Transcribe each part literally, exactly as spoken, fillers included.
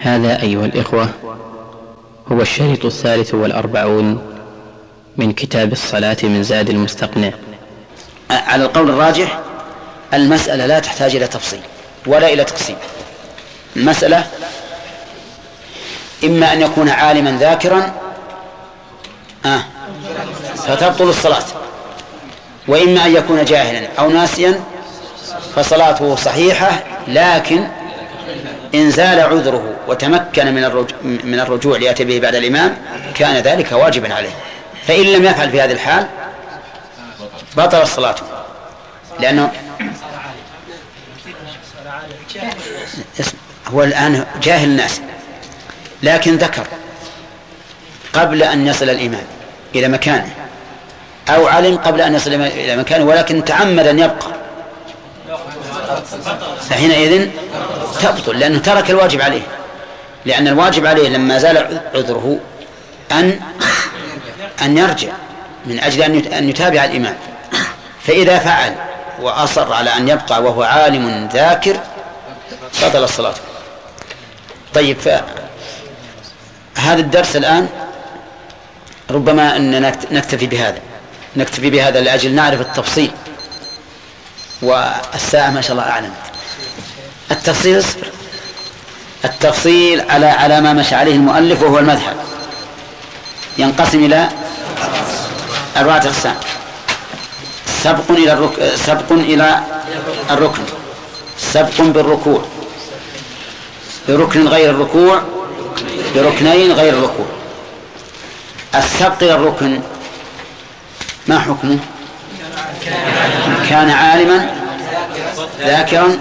هذا أيها الإخوة هو الشريط الثالث والأربعون من كتاب الصلاة من زاد المستقنع. على القول الراجح المسألة لا تحتاج إلى تفصيل ولا إلى تقسيم. المسألة إما أن يكون عالما ذاكرا آه فتبطل الصلاة، وإما أن يكون جاهلا أو ناسيا فصلاته صحيحة، لكن إن زال عذره وتمكن من الرجوع, من الرجوع ليأتي به بعد الإمام كان ذلك واجبا عليه، فإن لم يفعل في هذه الحال بطل الصلاة، لأنه هو الآن جاهل الناس لكن ذكر قبل أن يصل الإمام إلى مكانه، أو علم قبل أن يصل إلى مكانه ولكن تعمد أن يبقى، فحينئذ تبطل لأنه ترك الواجب عليه، لأن الواجب عليه لما زال عذره أن أن يرجع من أجل أن يتابع الإمام، فإذا فعل وأصر على أن يبقى وهو عالم ذاكر بطل الصلاة. طيب، فهذا الدرس الآن ربما أن نكتفي بهذا نكتفي بهذا لأجل نعرف التفصيل، والساعة ما شاء الله أعلم. التفصيل التفصيل على على ما مشى عليه المؤلف وهو المذهب ينقسم إلى أربعة أقسام: سبق إلى الركن، سبق إلى الركن، سبق بالركوع، بركن غير الركوع، بركنين غير الركوع. السبق إلى الركن ما حكمه؟ كان عالما ذاكرا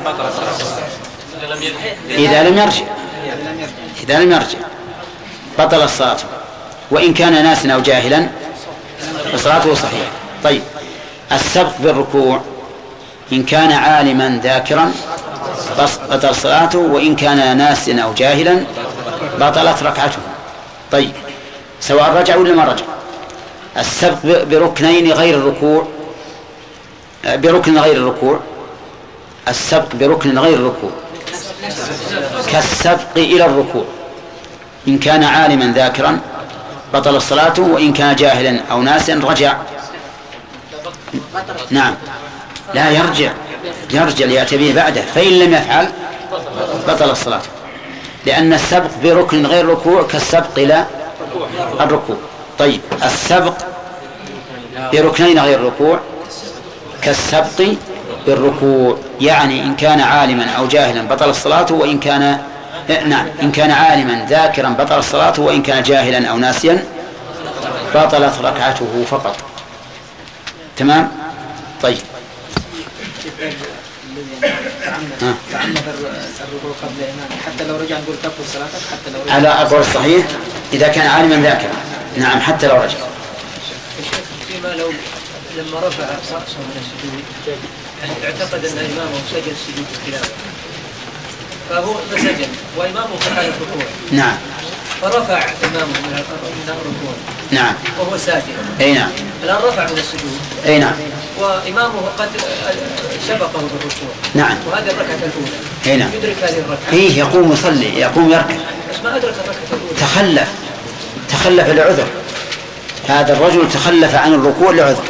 إذا لم يرجع إذا لم يرجع بطل الصلاة، وإن كان ناسا أو جاهلا فصلاته صحيحة. طيب، السبق بالركوع إن كان عالما ذاكرا بطل صلاته، وإن كان ناسا أو جاهلا بطلت ركعته. طيب، سواء رجع ولا ما رجع. السبق بركنين غير الركوع، بركن غير الركوع، السبق بركن غير الركوع كالسبق إلى الركوع إن كان عالما ذاكرا بطل الصلاة، وإن كان جاهلا أو ناسا رجع. نعم، لا يرجع يرجع ليأتي به بعده، فإن لم يفعل بطل الصلاة، لأن السبق بركن غير الركوع كالسبق إلى الركوع. طيب، السبق بركنين غير الركوع كالسبق بالركوع، يعني إن كان عالما أو جاهلا بطل الصلاة، وإن كان نعم إن كان عالما ذاكرا بطل الصلاة، وإن كان جاهلا أو ناسيا بطلت ركعته فقط. تمام. طيب، تعمد الركوع قبل الإمام حتى لو رجع نقول تبطل صلاتك حتى لو رجع. على أقوال الصحيح إذا كان عالما ذاكرا، نعم، حتى لو رجع. فيما لو لما رفع رأسه من السجود اعتقد أن إمامه سجد سجود التلاوة، فهو فسجد وإمامه في حال الركوع، نعم، فرفع إمامه من الركوع، نعم، وهو ساجد، أي نعم، الآن رفع من السجود، أي نعم، وإمامه قد سبقه بالركوع، نعم، وهذه الركعة الأولى، أي نعم، يدرك هذه الركعة، إيه يقوم يصلي، يقوم يركع، بس ما أدرك الركعة الأولى، تخلف تخلف لعذر، هذا الرجل تخلف عن الركوع لعذر.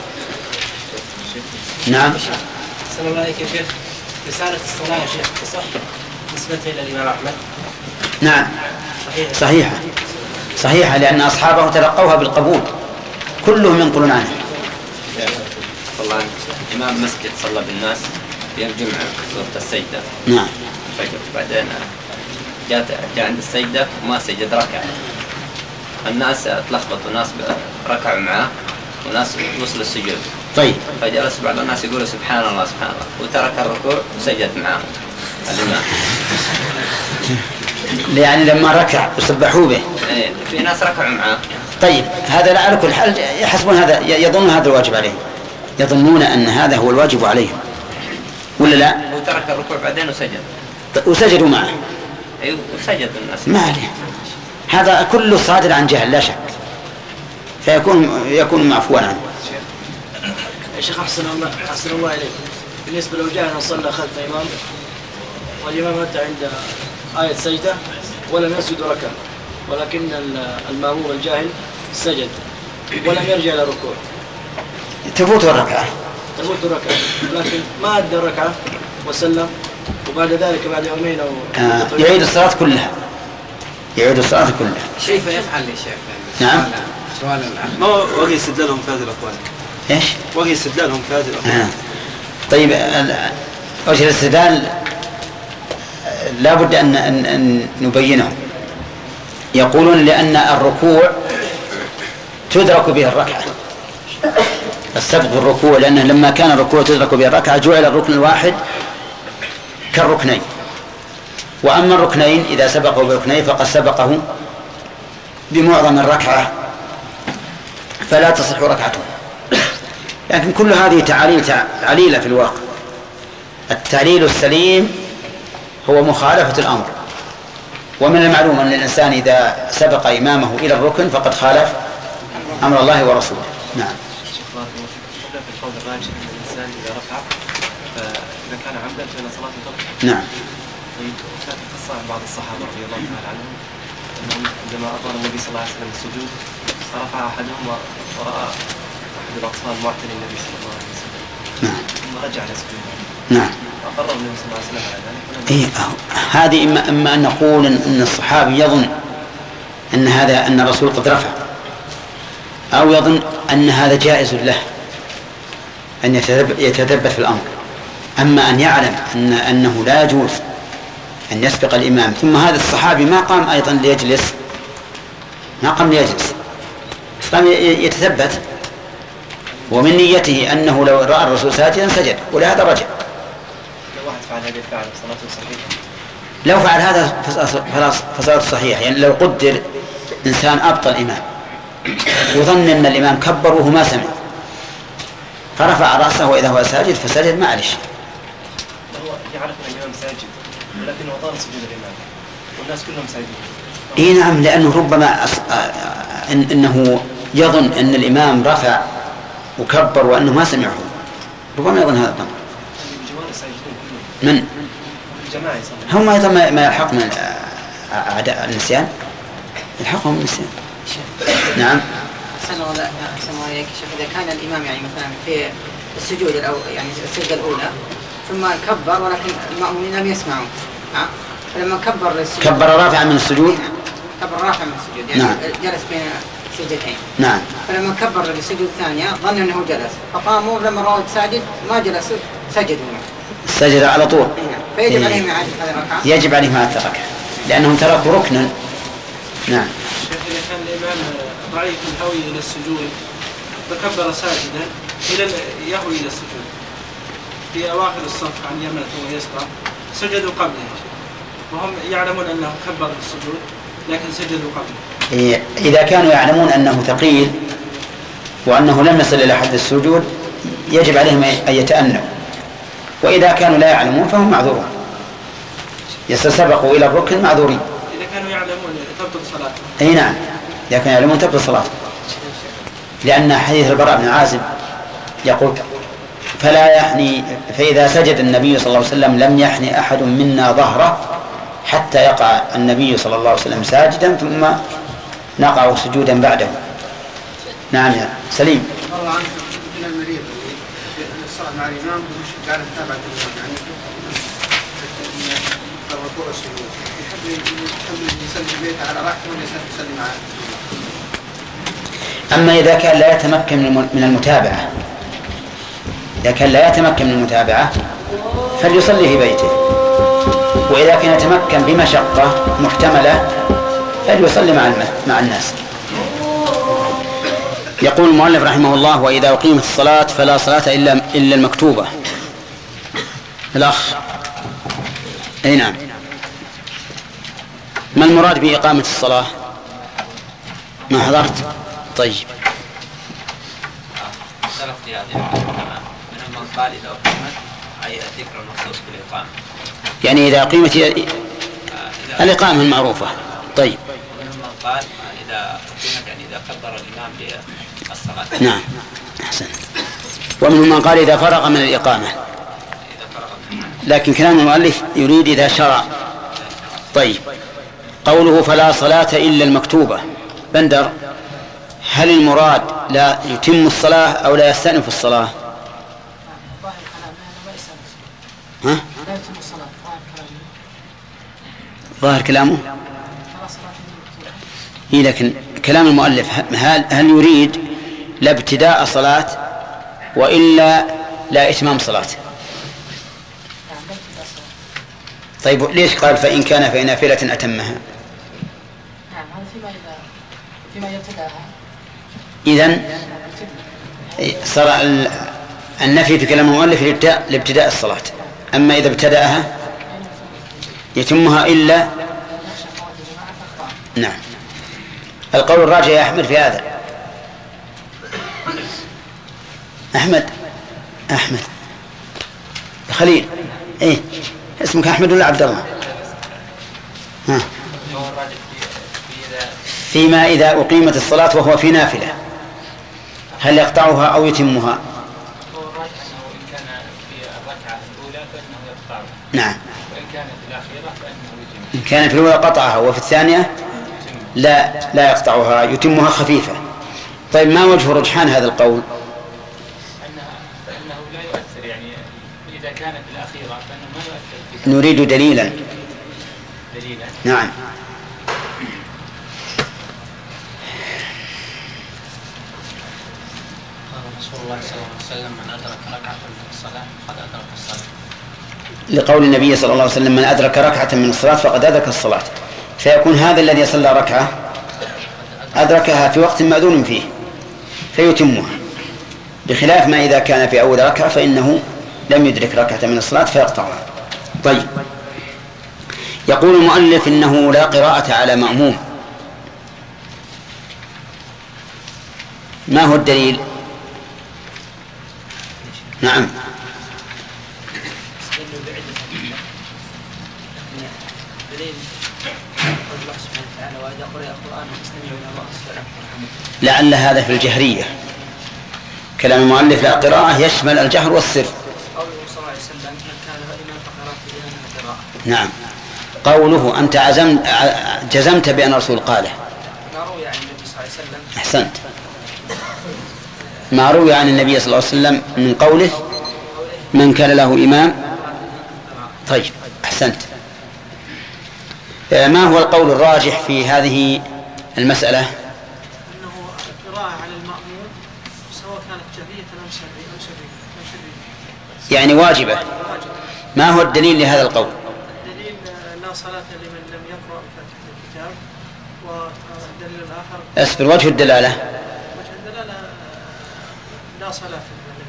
نعم. صلى الله عليك يا شيخ، رسالة الصلاة يا شيخ تصح نسبة إلى الإمام أحمد؟ نعم، صحيحة صحيحة لأن أصحابه تلقوها بالقبول كلهم ينقلون عنه. والله إمام مسجد صلى بالناس يوم جمعة وقت السجدة، نعم، فجر، بعدين جاء جاء عند السجدة وما سجد ركع، الناس تلخبطوا، ناس ركعوا معه وناس وصل السجود. طيب، فجلس بعض الناس يقولوا سبحان الله سبحان الله، وترك الركوع وسجد معهم الإمام. يعني لما ركع وسبحوا به. إيه، في ناس ركعوا معه. طيب، هذا لا على كل حال يحسبون هذا، يظنون هذا الواجب عليهم، يظنون أن هذا هو الواجب عليهم ولا لا؟ وترك الركوع بعدين وسجد. وسجدوا معه. أيوه، وسجد الناس. ما عليه، هذا كله صادر عن جهل لا شك، فيكون يكون معفوا عنه. يا شيخ أحسن الله أحسن الله إليك، بالنسبة لو جاء صلى خلف إمام والإمام أتى عند آية سجدة ولم يسجد ركعة، ولكن المأموم الجاهل سجد ولم يرجع إلى الركوع، تفوت الركعة تفوت الركعة، ولكن ما أدى الركعة وسلم، وبعد ذلك بعد يومين أو آه يعيد الصلاة كلها، يعيد الصلاة كلها. كيف يفعل يا شيخ؟ نعم. سؤال ما وجه استدلالهم في هذه الأقوال؟ إيش؟ وجه استدلالهم في هذه الأقوال. آه. طيب وجه الاستدلال لا بد أن, أن, أن نبينه. يقولون لأن الركوع تدرك به الركعة، السبق بالركوع، لأنه لما كان الركوع تدرك به الركعة جعل الركن الواحد كالركنين، وأما الركنين إذا سبقوا بركنين فقد سبقه بمعظم الركعة فلا تصح ركعته. لكن كل هذه تعاليل تعليلة في الواقع. التعليل السليم هو مخالفة الأمر، ومن المعلوم أن الإنسان إذا سبق إمامه إلى الركن فقد خالف أمر الله ورسوله. نعم. في القول الراجح أن الإنسان إذا رفع فإذا كان عمدا فإن صلاته ترك. نعم. طيب كانت قصة عن بعض الصحابة رضي الله تعالى عنهم أنهم عندما أطال النبي صلى الله عليه وسلم السجود فرفع أحدهم ورأى أحد الأطفال معتني النبي صلى الله عليه وسلم. نعم. ثم رجع إلى سجوده. نعم. أقر النبي صلى الله عليه وسلم على ذلك. إيه هذه إما إما أن نقول أن الصحابي يظن أن هذا أن الرسول قد رفع، أو يظن أن هذا جائز له أن يتثبت في الأمر. أما أن يعلم أن أنه لا يجوز أن يسبق الإمام، ثم هذا الصحابي ما قام أيضا ليجلس، ما قام ليجلس، قام يتثبت، ومن نيته أنه لو رأى الرسول ساجدا سجد، ولهذا رجع. لو واحد فعل هذه الفعل صلاته صحيحة. لو فعل هذا فصلاته صحيحة. يعني لو قدر إنسان أبطل الإمام يظن أن الإمام كبر وهو ما سمع فرفع رأسه وإذا هو ساجد فسجد معلش. هو يعرف أن الإمام ساجد ولكنه طال سجود الإمام والناس كلهم ساجدين. إيه نعم، لأنه ربما أص... إن... إنه يظن أن الإمام رفع وكبر وأنه ما سمعه، ربما يظن هذا الظن. من؟ الجماعة هم أيضا ما يلحق من أعداء النسيان، يلحقهم النسيان. نعم. أحسن الله أحسن الله عليك شيخ. إذا كان الإمام يعني مثلا في السجود الأو يعني السجدة الأولى ثم كبر ولكن المأمومين لم يسمعوا، ها؟ فلما كبر السجود كبر رافعا من السجود، كبر رافعا من السجود يعني نعم. جلس بين سجدتين. نعم. فلما كبر للسجود الثانية ظن أنه جلس، فقاموا لما رأوا ساجد ما جلس سجدوا. سجد على طول. فيجب إيه. عليهم إعادة هذه الركعة. يجب عليهم إعادة الركعة لأنهم تركوا ركنا. نعم. إذا كان الإمام ضعيف الهوي إلى السجود فكبر ساجدا إلى يهوي إلى السجود في أواخر الصف عن يمنة ويسرى سجدوا قبله، وهم يعلمون أنه كبر السجود لكن سجدوا قبله. إيه. إذا كانوا يعلمون أنه ثقيل وأنه لم يصل إلى حد السجود يجب عليهم أن يتأنوا، وإذا كانوا لا يعلمون فهم معذورون، يسبقوا إلى الركن معذورين. إذا كانوا يعلمون تبطل صلاته. أي نعم، إذا كانوا يعلمون تبطل صلاته، لأن حديث البراء بن عازب يقول فلا يحني، فإذا سجد النبي صلى الله عليه وسلم لم يحني أحد منا ظهره حتى يقع النبي صلى الله عليه وسلم ساجدا ثم نقع سجودا بعده. نعم يا سليم. الله عنك من المريض الصلاة مع الإمام ومش قاعد يتابع يعني الركوع والسجود يحب يصلي في بيته على راحته ولا يصلي معه. أما إذا كان لا يتمكن من المتابعة، إذا كان لا يتمكن من المتابعة فليصلي في بيته، وإذا كان يتمكن بمشقة محتملة فليصلي مع مع الناس. يقول المؤلف رحمه الله: وإذا أقيمت الصلاة فلا صلاة إلا إلا المكتوبة. الأخ أي نعم، ما المراد بإقامة الصلاة؟ ما حضرت؟ طيب. اختلف في هذه الكلمة، منهم من قال إذا أقيمت أي الذكر المخصوص بالإقامة، يعني إذا أقيمت الإقامة المعروفة. طيب. ومنهم من قال إذا أقيمت يعني إذا كبر الإمام للصلاة. نعم أحسن. ومنهم من قال إذا فرغ من الإقامة، لكن كلام المؤلف يريد إذا شرع. طيب. قوله فلا صلاة إلا المكتوبة. بندر، هل المراد لا يتم الصلاة أو لا يستأنف الصلاة؟ ها؟ ظاهر كلامه إيه، لكن كلام المؤلف هل, هل يريد لا ابتداء صلاة وإلا لا إتمام صلاة؟ طيب ليش قال فإن كان في نافلة أتمها؟ نعم هذا فيما إذا فيما يبتدأها. إذن صار النفي في كلام المؤلف لابتداء الصلاة، أما إذا ابتدأها يتمها إلا. نعم. القول الراجح يا أحمد في هذا. أحمد أحمد خليل، إيه اسمك أحمد ولا عبد الله؟ ها. فيما إذا أقيمت الصلاة وهو في نافلة هل يقطعها أو يتمها؟ نعم. وإن كان في الأخيرة فإنه يتم. إن كان في الأولى قطعها وفي الثانية لا لا يقطعها، يتمها خفيفة. طيب ما وجه رجحان هذا القول؟ فإنه لا يؤثر، يعني إذا كانت الأخيرة فإنه ما يؤثر. نريد دليلا. دليلا. نعم. قال رسول الله صلى الله عليه وسلم من أدرك ركعة من الصلاة فقد أدرك الصلاة. لقول النبي صلى الله عليه وسلم من أدرك ركعة من الصلاة فقد أدرك الصلاة، فيكون هذا الذي صلى ركعة أدركها في وقت مأذون فيه فيتمها، بخلاف ما إذا كان في أول ركعة فإنه لم يدرك ركعة من الصلاة فيقطعها. طيب، يقول المؤلف إنه لا قراءة على مأموم. ما هو الدليل؟ نعم. لعل هذا في الجهرية. كلام المؤلف لا قراءة يشمل الجهر والسر. نعم. قوله أنت عزمت جزمت بأن الرسول قاله. أحسنت. ما روي عن النبي صلى الله عليه وسلم من قوله من كان له إمام. طيب أحسنت. ما هو القول الراجح في هذه المسألة؟ أنه القراءة على المأموم سواء كانت جهرية أم سرية. يعني واجبة. ما هو الدليل لهذا القول؟ الدليل لا صلاة لمن لم يقرأ فاتحة الكتاب. والدليل الآخر أسفل وجه الدلالة. وجه الدلالة لا صلاة لمن لم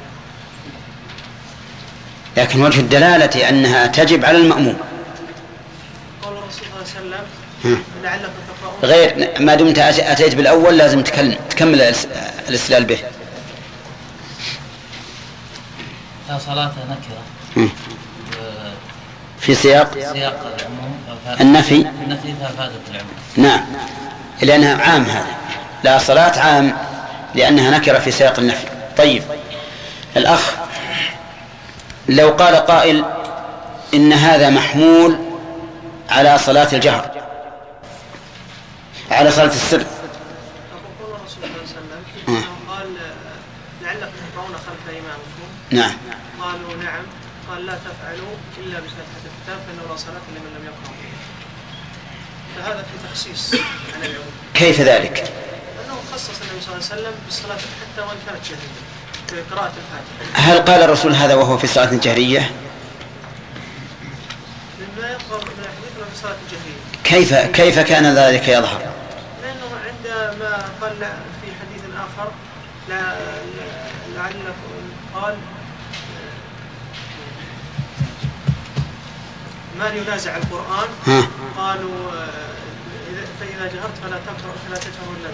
يقرأ. لكن وجه الدلالة أنها تجب على المأموم. قول الرسول صلى الله عليه وسلم لعلكم تقرؤون. غير ما دمت أتيت بالأول لازم تكلم تكمل الاستدلال به. لا صلاة نكرة في سياق سياق العموم النفي. النفي فافادت العموم. نعم، لأنها عام. هذا لا صلاة عام لأنها نكرة في سياق النفي. طيب الأخ، لو قال قائل إن هذا محمول على صلاة الجهر على صلاة السر. يقول الرسول صلى الله عليه وسلم قال لعلكم تقرؤون خلف إمامكم. نعم. قالوا نعم. قال لا تفعلوا إلا بفاتحة الكتاب فإنه لا صلاة لمن لم يقرأ. فهذا في تخصيص عن العموم. كيف ذلك؟ أنه خصص النبي صلى الله عليه وسلم بالصلاة حتى وإن كانت جهرية في قراءة الفاتحة. هل قال الرسول هذا وهو في صلاة جهرية؟ مما يظهر من الحديث في صلاة الجهرية. كيف كيف كان ذلك يظهر؟ لأنه عندما قال في حديث آخر لعلكم قال من ينازع القرآن ها. قالوا فإذا جهرت فلا تقرأ فلا تجهر إلا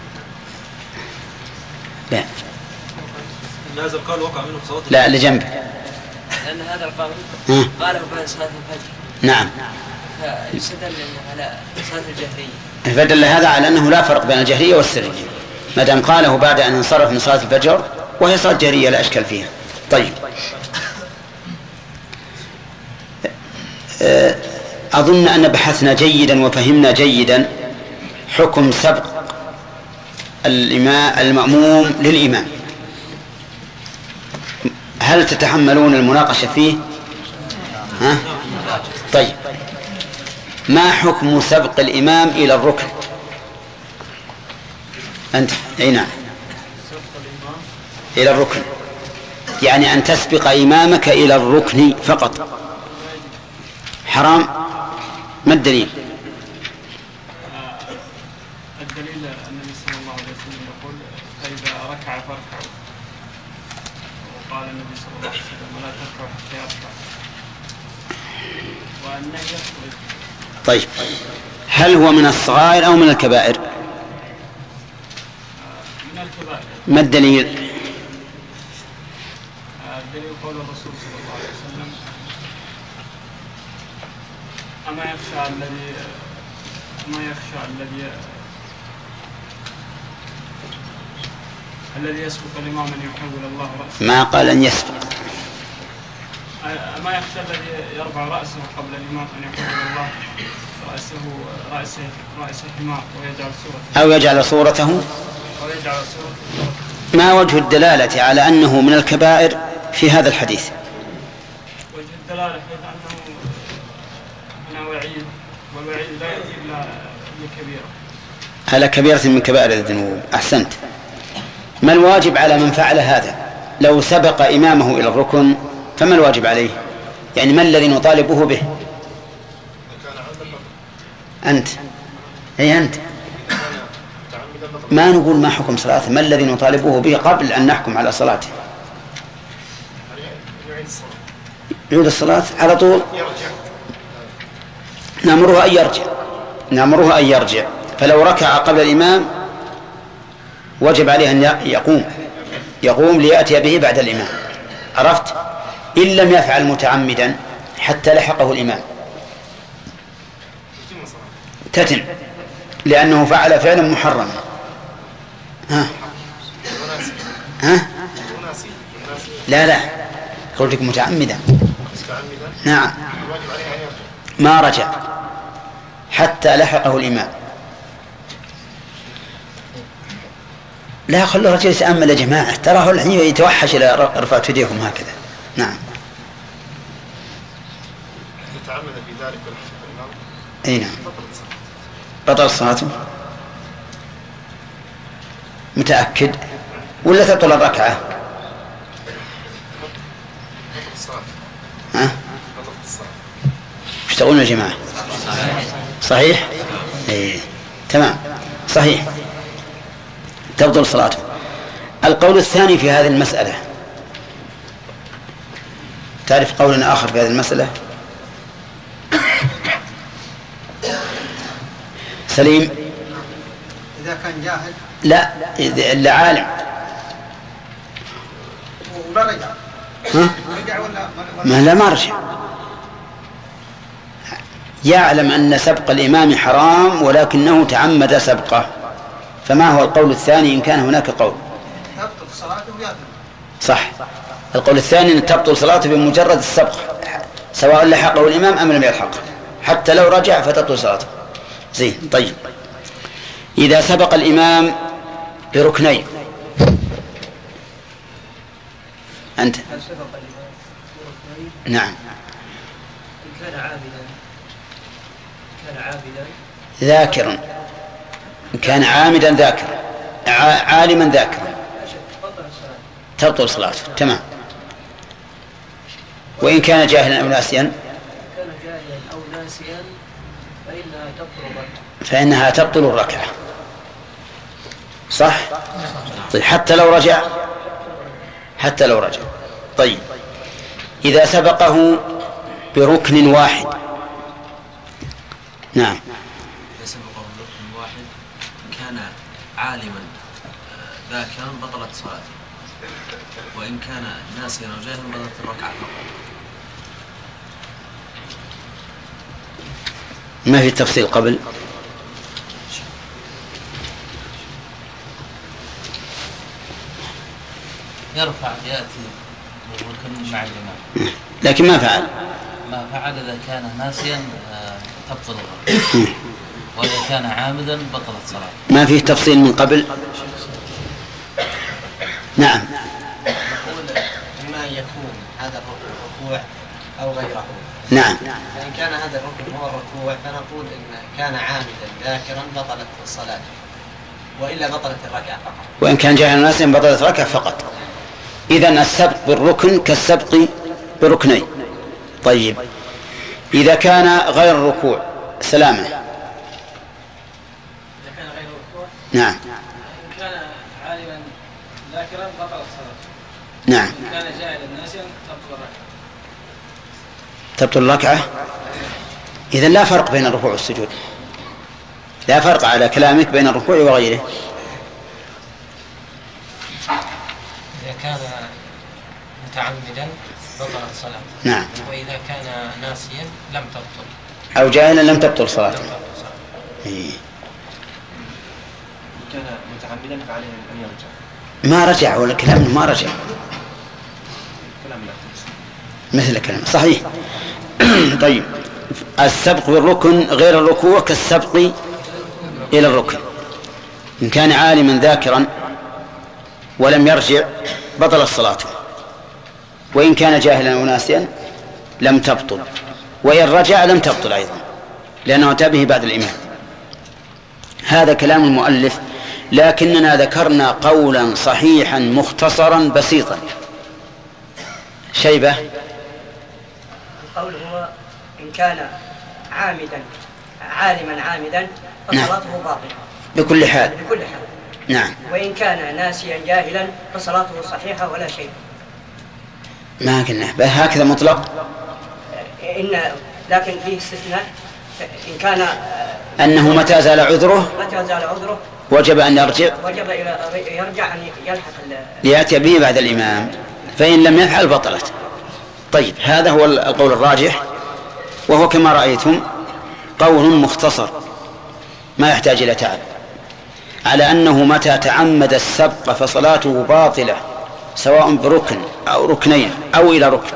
لا هذا القول وقع منه في صلاة لا اللي جنبه. لأن هذا القول قاله بعد صلاة الفجر. نعم. فيستدل على صلاة الجهرية. فدل هذا على أنه لا فرق بين الجهرية والسرية ما دام قاله بعد أن انصرف من صلاة الفجر وهي صلاة جهرية لا أشكال فيها. طيب أظن أن بحثنا جيدا وفهمنا جيدا حكم سبق الإمام المأموم للإمام. هل تتحملون المناقشة فيه؟ ها؟ طيب، ما حكم سبق الإمام إلى الركن؟ أنت أي نعم، إلى الركن، يعني أن تسبق إمامك إلى الركن فقط. حرام؟ ما الدليل؟ الدليل النبي صلى الله عليه وسلم يقول فإذا ركع فاركعوا، وقال النبي صلى الله عليه وسلم ولا تركعوا حتى يركع، وأنه يخرج. طيب، هل هو من الصغائر أو من الكبائر؟ من الكبائر. ما الدليل؟ الدليل قول الرسول صلى الله عليه وسلم أما يخشى الذي أما يخشى الذي الذي يسبق الإمام أن يحول الله رأسه. ما قال أن يسبق. أما يخشى الذي يرفع رأسه قبل الإمام أن يحول الله رأسه رأسه رأسه حمار ويجعل صورته أو يجعل صورته أو يجعل صورته. ما وجه الدلالة على أنه من الكبائر في هذا الحديث؟ وجه الدلالة في أنه أنه وعيد، والوعيد لا يأتي إلا لكبيرة. على كبيرة من كبائر الذنوب. أحسنت. ما الواجب على من فعل هذا؟ لو سبق إمامه إلى الركن فما الواجب عليه؟ يعني ما الذي نطالبه به؟ أنت أي أنت ما نقول ما حكم صلاته، ما الذي نطالبه به قبل أن نحكم على صلاته؟ يعيد الصلاة على طول. نأمره أن يرجع نأمره أن يرجع فلو ركع قبل الإمام وجب عليه أن يقوم يقوم ليأتي به بعد الإمام. عرفت؟ إن لم يفعل متعمدا حتى لحقه الإمام تتم، لأنه فعل فعلا محرما. ها ها لا لا قلت لك متعمدا. نعم، ما رجع حتى لحقه الإمام. لا، خلوا الرجل يتأمل يا جماعة، تراه الحين يتوحش إلى رفعت يديهم هكذا. نعم. يتعمد في ذلك الإمام. أي نعم. بطل صلاته. متأكد ولا تبطل الركعة؟ ها؟ وش تقولون يا جماعة؟ صحيح؟ ايه تمام صحيح، تبطل صلاته. القول الثاني في هذه المسألة، تعرف قولنا آخر في هذه المسألة؟ سليم؟ إذا كان جاهل لا، إلا عالم. ولا رجع. ها؟ رجع ولا ما لا ما رجع، يعلم أن سبق الإمام حرام ولكنه تعمد سبقه، فما هو القول الثاني إن كان هناك قول؟ تبطل صلاته ويأثم. صح، القول الثاني أن تبطل صلاته بمجرد السبق سواء لحقه الإمام أم لم يلحقه، حتى لو رجع فتبطل صلاته. زين. طيب، إذا سبق الإمام بركنين أنت نعم كان عابدا كان عابدا ذاكرا، إن كان عامدا ذاكرا، عالما ذاكرا تبطل صلاته. تمام. وإن كان جاهلا أو ناسيا كان جاهلا أو ناسيا فإنها تبطل الركعة فإنها تبطل الركعة. صح؟ طيب، حتى لو رجع حتى لو رجع. طيب، إذا سبقه بركن واحد. نعم. إذا سبقه بركن واحد كان عالما ذاكرا بطلت صلاته، وإن كان ناسيا أو جاهلا بطلت الركعة فقط. ما في تفصيل قبل. يرفع يأتي بالركن مع الإمام، لكن ما فعل ما فعل إذا كان ناسيا تبطل الركعة، وإذا كان عامدا بطلت صلاته. ما فيه تفصيل من قبل. نعم. نقول إما أن يكون هذا الركوع أو غيره. نعم. فإن كان هذا الركن هو الركوع فنقول إن كان عامدا ذاكرا بطلت الصلاة، وإلا بطلت الركعة فقط. وإن كان جاهلا ناسيا بطلت الركعة فقط. إذن السبق بالركن كالسبق بركنين. طيب إذا كان غير الركوع سلامة. إذا كان غير الركوع نعم. إن كان عالما ذاكرا بطلت صلاته. نعم. إن كان جاهلا ناسيا تبطل الركعة. تبطل الركعة. إذن لا فرق بين الركوع والسجود، لا فرق على كلامك بين الركوع وغيره. إذا كان متعمدا بطلت صلاته. نعم. وإذا كان ناسيا لم تبطل. أو جاهلا لم تبطل صلاته. إيه. كان متعمدا فعليه أن يرجع. ما رجع، ولا كلامه ما رجع. كلام لا. مثل كلام صحيح. طيب السبق بالركن غير الركوع كالسبق إلى الركن. إن كان عالما ذاكرا ولم يرجع بطل الصلاة، وإن كان جاهلا وناسيا لم تبطل، وإن رجع لم تبطل أيضا لأنه أتى به بعد الإمام. هذا كلام المؤلف، لكننا ذكرنا قولا صحيحا مختصرا بسيطا. شيبة. القول هو إن كان عامدا عالما عامدا فصلاته باطلة بكل حال. بكل حال. نعم. وإن كان ناسيا جاهلا فصلاته صحيحة ولا شيء. ما قلنا هكذا مطلق. إن لكن فيه استثناء، إن كان أنه متى زال عذره متى زال عذره وجب أن يرجع وجب إلى يرجع أن يلحق ليأتي به بعد الإمام، فإن لم يفعل بطلت. طيب هذا هو القول الراجح، وهو كما رأيتم قول مختصر ما يحتاج إلى تعب، على أنه متى تعمد السبق فصلاته باطلة سواء بركن أو ركنين أو إلى ركن،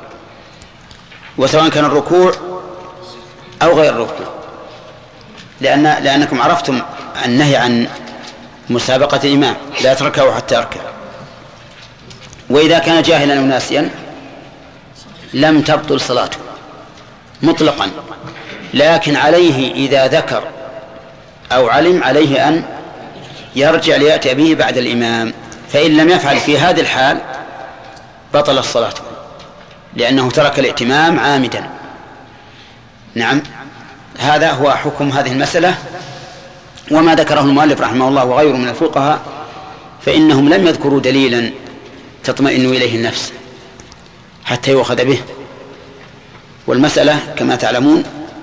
وسواء كان الركوع أو غير الركوع، لأن لأنكم عرفتم النهي عن مسابقة الإمام لا تركعوا حتى يركع. وإذا كان جاهلا وناسيا لم تبطل صلاته مطلقا، لكن عليه إذا ذكر أو علم عليه أن يرجع ليأتي به بعد الإمام، فإن لم يفعل في هذه الحال بطل الصلاة لأنه ترك الائتمام عامدا. نعم. هذا هو حكم هذه المسألة، وما ذكره المؤلف رحمه الله وغيره من الفقهاء فإنهم لم يذكروا دليلا تطمئن إليه النفس حتى يؤخذ به. والمسألة كما تعلمون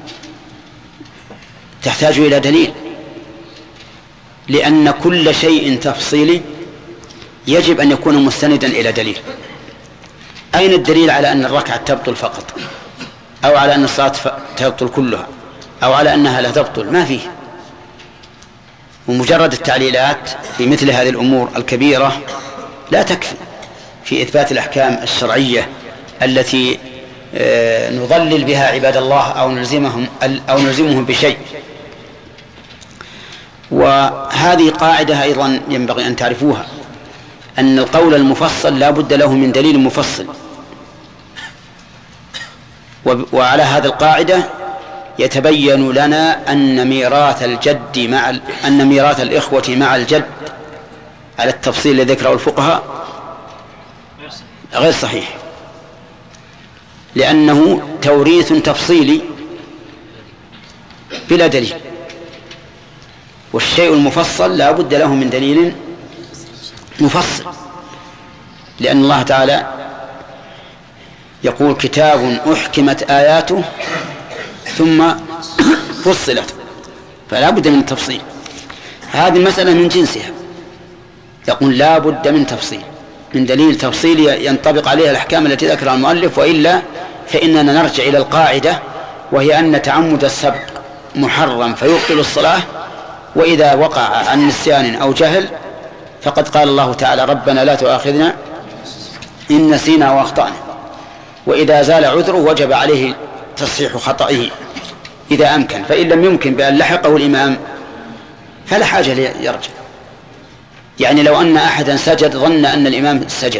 تحتاج إلى دليل، لأن كل شيء تفصيلي يجب أن يكون مستندا إلى دليل. أين الدليل على أن الركعة تبطل فقط، أو على أن الصلاة تبطل كلها، أو على أنها لا تبطل؟ ما فيه. ومجرد التعليلات في مثل هذه الأمور الكبيرة لا تكفي في إثبات الأحكام الشرعية التي نضلل بها عباد الله أو نلزمهم أو نلزمهم بشيء. وهذه قاعدة أيضا ينبغي أن تعرفوها، أن القول المفصل لا بد له من دليل مفصل. وعلى هذه القاعدة يتبين لنا أن ميراث الجد مع أن ميراث الإخوة مع الجد على التفصيل الذي ذكره الفقهاء غير صحيح، لأنه توريث تفصيلي بلا دليل، والشيء المفصل لا بد له من دليل مفصل، لأن الله تعالى يقول كتاب أحكمت آياته ثم فصلت، فلا بد من التفصيل. هذه المسألة من جنسها، يقول لا بد من تفصيل، من دليل تفصيلي ينطبق عليها الأحكام التي ذكرها المؤلف، وإلا فإننا نرجع إلى القاعدة، وهي أن تعمد السبق محرم فيبطل الصلاة، وإذا وقع عن نسيان أو جهل فقد قال الله تعالى ربنا لا تؤاخذنا إن نسينا وأخطأنا، وإذا زال عذره وجب عليه تصحيح خطئه إذا أمكن، فإن لم يمكن بأن لحقه الإمام فلا حاجة ليرجع. يعني لو أن أحدا سجد ظن أن الإمام سجد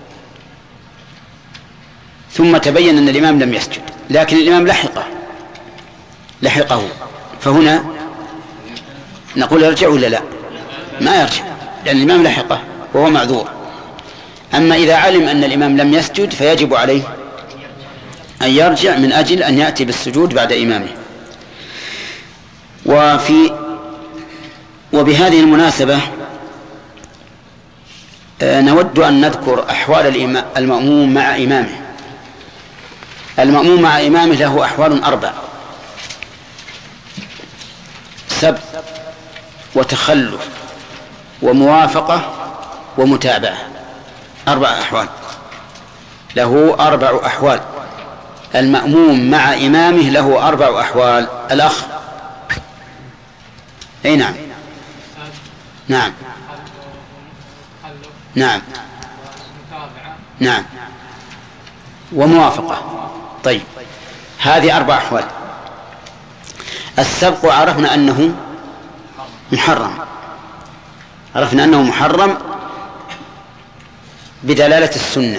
ثم تبين أن الإمام لم يسجد لكن الإمام لحقه لحقه فهنا نقول يرجع ولا لا؟ ما يرجع، لأن الإمام لحقه وهو معذور. أما إذا علم أن الإمام لم يسجد فيجب عليه أن يرجع من أجل أن يأتي بالسجود بعد إمامه. وفي وبهذه المناسبة نود أن نذكر أحوال المأموم مع إمامه. المأموم مع إمامه له أحوال أربع: سبق وتخلف وموافقة ومتابعة. أربع أحوال، له أربع أحوال. المأموم مع إمامه له أربع أحوال. الأخ أي نعم نعم نعم نعم وموافقة. طيب، هذه أربع أحوال. السبق عرفنا أنه محرم، عرفنا أنه محرم بدلالة السنة،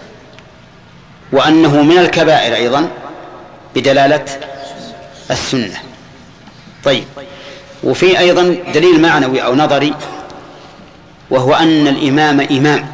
وأنه من الكبائر أيضا بدلالة السنة. طيب، وفي أيضا دليل معنوي أو نظري، وهو أن الإمام إمام،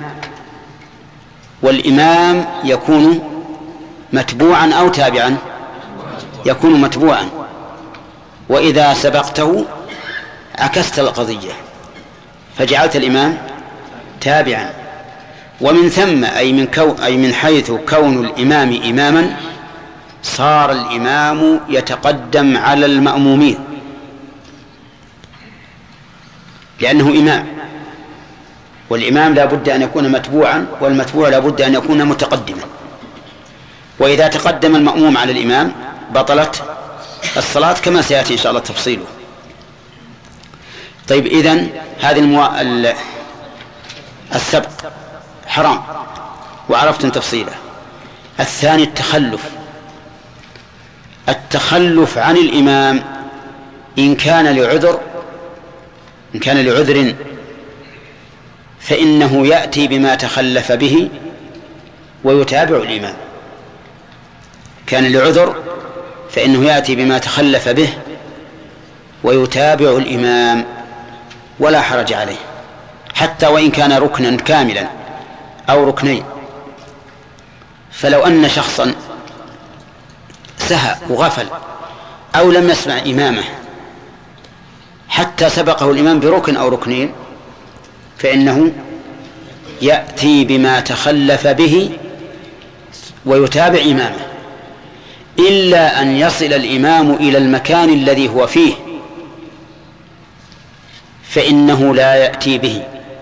والإمام يكون متبوعا أو تابعا، يكون متبوعا، وإذا سبقته عكست القضية فجعلت الإمام تابعا. ومن ثم أي من, كو أي من حيث كون الإمام إماما صار الإمام يتقدم على المأمومين لأنه إمام، والإمام لا بد أن يكون متبوعا، والمتبوع لا بد أن يكون متقدما. وإذا تقدم المأموم على الإمام بطلت الصلاة كما سيأتي إن شاء الله تفصيله. طيب، إذن هذه المو... السبق حرام وعرفتم تفصيله. الثاني التخلف. التخلف عن الإمام إن كان لعذر إن كان لعذر فإنه يأتي بما تخلف به ويتابع الإمام. كان لعذر فإنه يأتي بما تخلف به ويتابع الإمام ولا حرج عليه، حتى وإن كان ركنا كاملا أو ركنين. فلو أن شخصا سهى وغفل أو لم يسمع إمامه حتى سبقه الإمام بركن أو ركنين فإنه يأتي بما تخلف به ويتابع إمامه، إلا أن يصل الإمام إلى المكان الذي هو فيه فإنه لا يأتي به،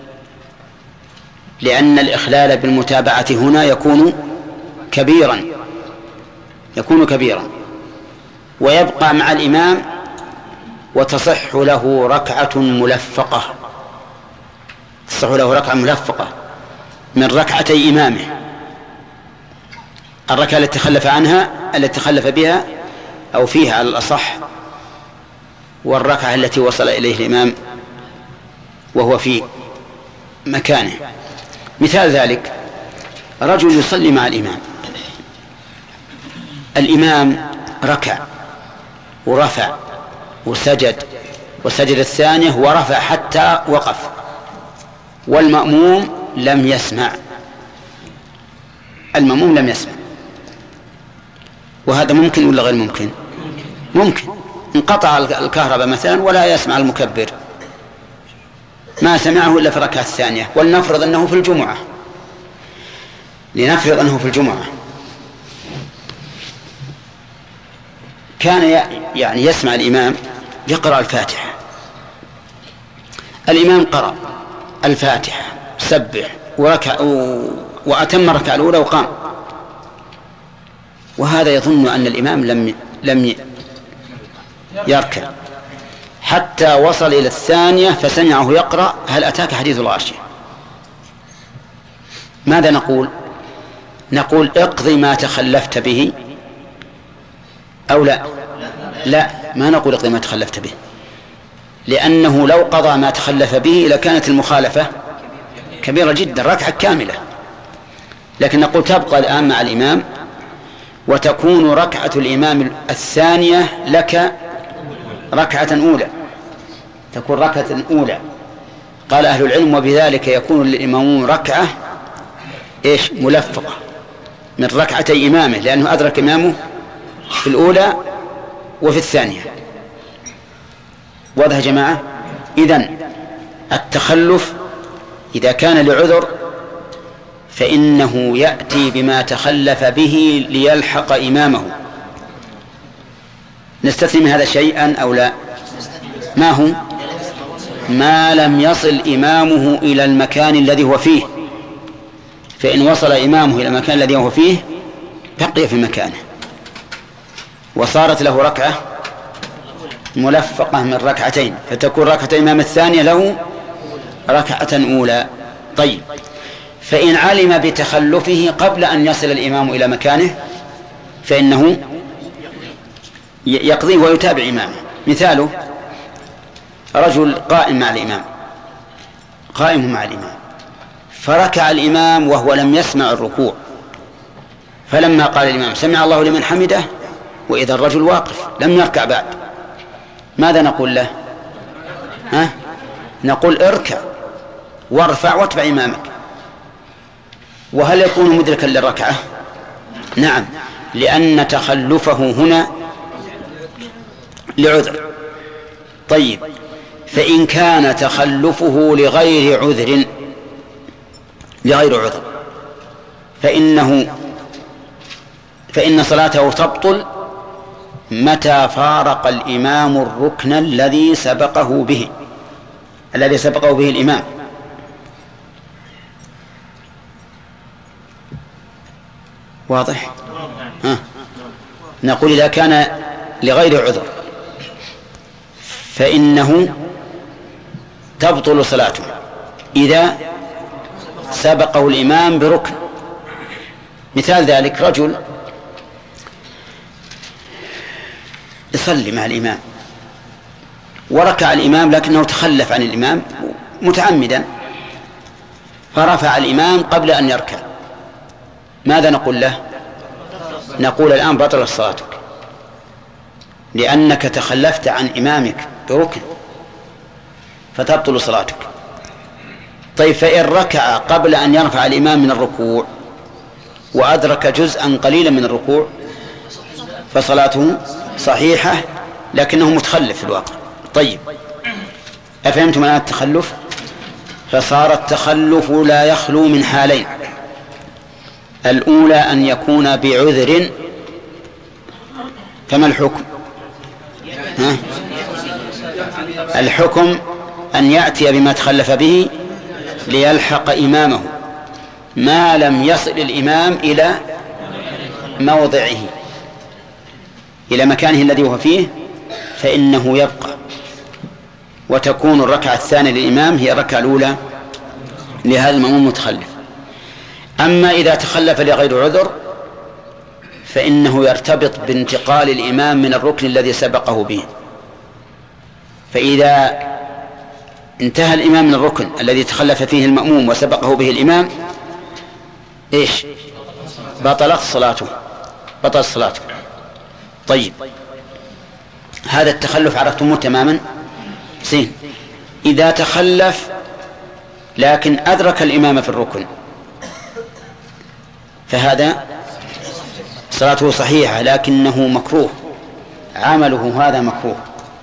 لأن الإخلال بالمتابعة هنا يكون كبيرا يكون كبيرا ويبقى مع الإمام وتصح له ركعة ملفقة تصح له ركعة ملفقة من ركعتي إمامه، الركعة التي تخلف عنها التي تخلف بها أو فيها على الأصح، والركعة التي وصل إليه الإمام وهو في مكانه. مثال ذلك رجل يصلي مع الإمام، الإمام ركع ورفع وسجد وسجد الثانية ورفع حتى وقف، والمأموم لم يسمع المأموم لم يسمع وهذا ممكن ولا غير ممكن؟ ممكن. انقطع الكهرباء مثلا ولا يسمع المكبر، ما سمعه إلا في الركعة الثانية، ولنفرض أنه في الجمعة لنفرض أنه في الجمعة كان يعني يسمع الإمام يقرأ الفاتحة، الإمام قرأ الفاتحة سبح وركع وأتم الركعة الأولى وقام، وهذا يظن أن الإمام لم لم يركع حتى وصل إلى الثانية فسمعه يقرأ هل أتاك حديث الغاشية. ماذا نقول؟ نقول اقضي ما تخلفت به أو لا؟ لا، ما نقول اقضي ما تخلفت به، لأنه لو قضى ما تخلف به لكانت المخالفة كبيرة جدا، ركعة كاملة. لكن نقول تبقى الآن مع الإمام، وتكون ركعة الإمام الثانية لك ركعة أولى، تكون ركعة أولى. قال أهل العلم وبذلك يكون للإمام ركعة إيش ملفقة من ركعتي إمامه، لأنه أدرك إمامه في الأولى وفي الثانية. واضح يا جماعة؟ إذن التخلف إذا كان لعذر فإنه يأتي بما تخلف به ليلحق إمامه. نستثني من هذا شيئا أو لا؟ ما هو؟ ما لم يصل إمامه إلى المكان الذي هو فيه، فإن وصل إمامه إلى المكان الذي هو فيه بقي في مكانه وصارت له ركعة ملفقة من ركعتين، فتكون ركعة الإمام الثانية له ركعة أولى. طيب، فإن علم بتخلفه قبل أن يصل الإمام إلى مكانه فإنه يقضيه ويتابع إمامه. مثاله رجل قائم مع الإمام، قائم مع الإمام، فركع الإمام وهو لم يسمع الركوع، فلما قال الإمام سمع الله لمن حمده وإذا الرجل واقف لم يركع بعد، ماذا نقول له؟ ها؟ نقول اركع وارفع واتبع إمامك. وهل يكون مدركا للركعة؟ نعم، لأن تخلفه هنا لعذر. طيب، فإن كان تخلفه لغير عذر لغير عذر فإنه فإن صلاته تبطل متى فارق الإمام الركن الذي سبقه به الذي سبقه به الإمام. واضح؟ ها. نقول إذا كان لغير عذر فإنه تبطل صلاته إذا سبقه الإمام بركن. مثال ذلك رجل يصلي مع الإمام وركع الإمام لكنه تخلف عن الإمام متعمدا، فرفع الإمام قبل أن يركع، ماذا نقول له؟ نقول الآن بطل صلاتك لأنك تخلفت عن إمامك بركن فتبطل صلاتك. طيب، فإن ركع قبل أن يرفع الإمام من الركوع وأدرك جزءا قليلا من الركوع فصلاته صحيحة لكنه متخلف في الواقع. طيب، أفهمتم معنى التخلف؟ فصار التخلف لا يخلو من حالين: الأولى أن يكون بعذر، فما الحكم؟ ها؟ الحكم أن يأتي بما تخلف به ليلحق إمامه ما لم يصل الإمام إلى موضعه إلى مكانه الذي هو فيه فإنه يبقى، وتكون الركعة الثانية للإمام هي الركعة الأولى لهذا المأموم المتخلف. أما إذا تخلف لغير عذر فإنه يرتبط بانتقال الإمام من الركن الذي سبقه به، فإذا انتهى الإمام من الركن الذي تخلف فيه المأموم وسبقه به الإمام إيش؟ بطلت صلاته بطلت صلاته. طيب، هذا التخلف عرفتموه تماما؟ زين. إذا تخلف لكن أدرك الإمام في الركن فهذا صلاته صحيحة لكنه مكروه، عمله هذا مكروه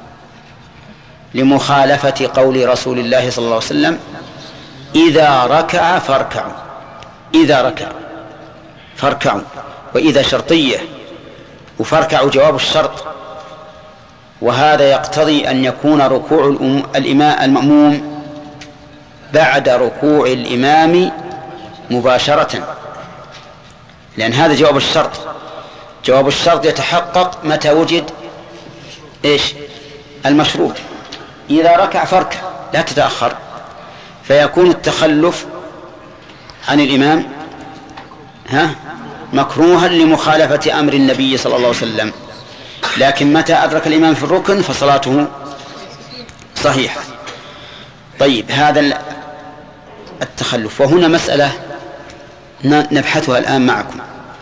لمخالفة قول رسول الله صلى الله عليه وسلم: إذا ركع فاركعوا. إذا ركع فاركعوا، وإذا شرطية، وفاركعوا جواب الشرط، وهذا يقتضي أن يكون ركوع الإمام المأموم بعد ركوع الإمام مباشرة، لأن هذا جواب الشرط. جواب الشرط يتحقق متى وجد إيش؟ المشروط. إذا ركع فاركع لا تتأخر، فيكون التخلف عن الإمام ها مكروها لمخالفة أمر النبي صلى الله عليه وسلم. لكن متى أدرك الإمام في الركن فصلاته صحيحة. طيب هذا التخلف. وهنا مسألة نبحثها الآن معكم.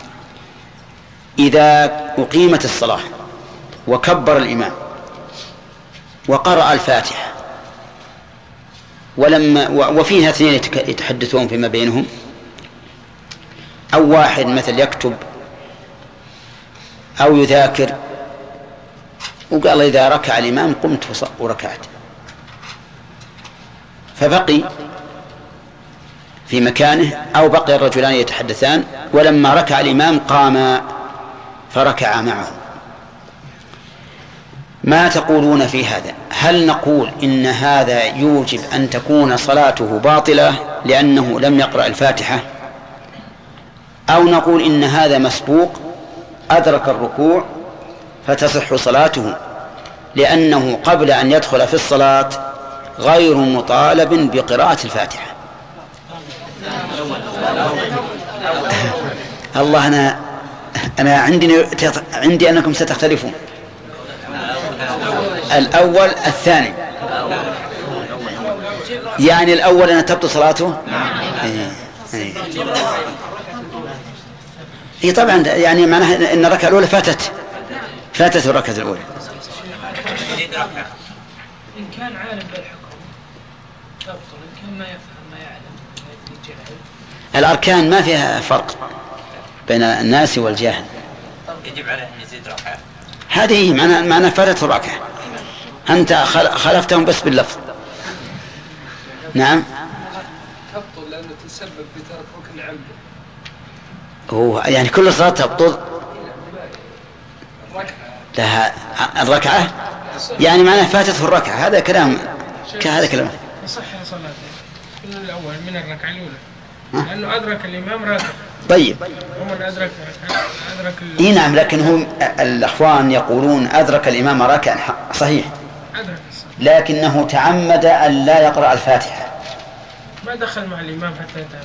إذا أقيمت الصلاة وكبر الإمام وقرأ الفاتحة ولما وفيها اثنين يتحدثون فيما بينهم، أو واحد مثل يكتب أو يذاكر وقال إذا ركع الإمام قمت وركعت، فبقي في مكانه، أو بقي الرجلان يتحدثان ولما ركع الإمام قام فركع معه. ما تقولون في هذا؟ هل نقول إن هذا يوجب أن تكون صلاته باطلة لأنه لم يقرأ الفاتحة، أو نقول إن هذا مسبوق أدرك الركوع فتصح صلاته لأنه قبل أن يدخل في الصلاة غير مطالب بقراءة الفاتحة؟ الله، أنا أنا عندي عندي أنكم ستختلفون. الأول الثاني، يعني الأول أن تبطل صلاته. إيه. إيه. إيه طبعا، يعني معناها أن الركعة الأولى فاتت فاتت الركعة الأولى. إن كان عالم بالحكم تبطل، إن كان ما يفهم ما يعلم يجهل. الأركان ما فيها فرق بين الناس والجاهل. يجب عليه أن يزيد ركعة. هذه معنى معنى فاتت الركعة، أنت خالفتهم بس باللفظ. نعم. تبطل لأنه تسبب بترك ركن عمد. هو يعني كل صلاة تبطل لها الركعة، يعني معناه فاتته الركعة. هذا كلام هذا كلام يصح صلاته الأول من الركعة الأولى لأنه أدرك الإمام راكع. طيب هم أدرك أدرك إيه نعم، لكن هم الأخوان يقولون أدرك الإمام راكعا صحيح، لكنه تعمد أن لا يقرأ الفاتحة، ما دخل مع الإمام حتى يتعلم،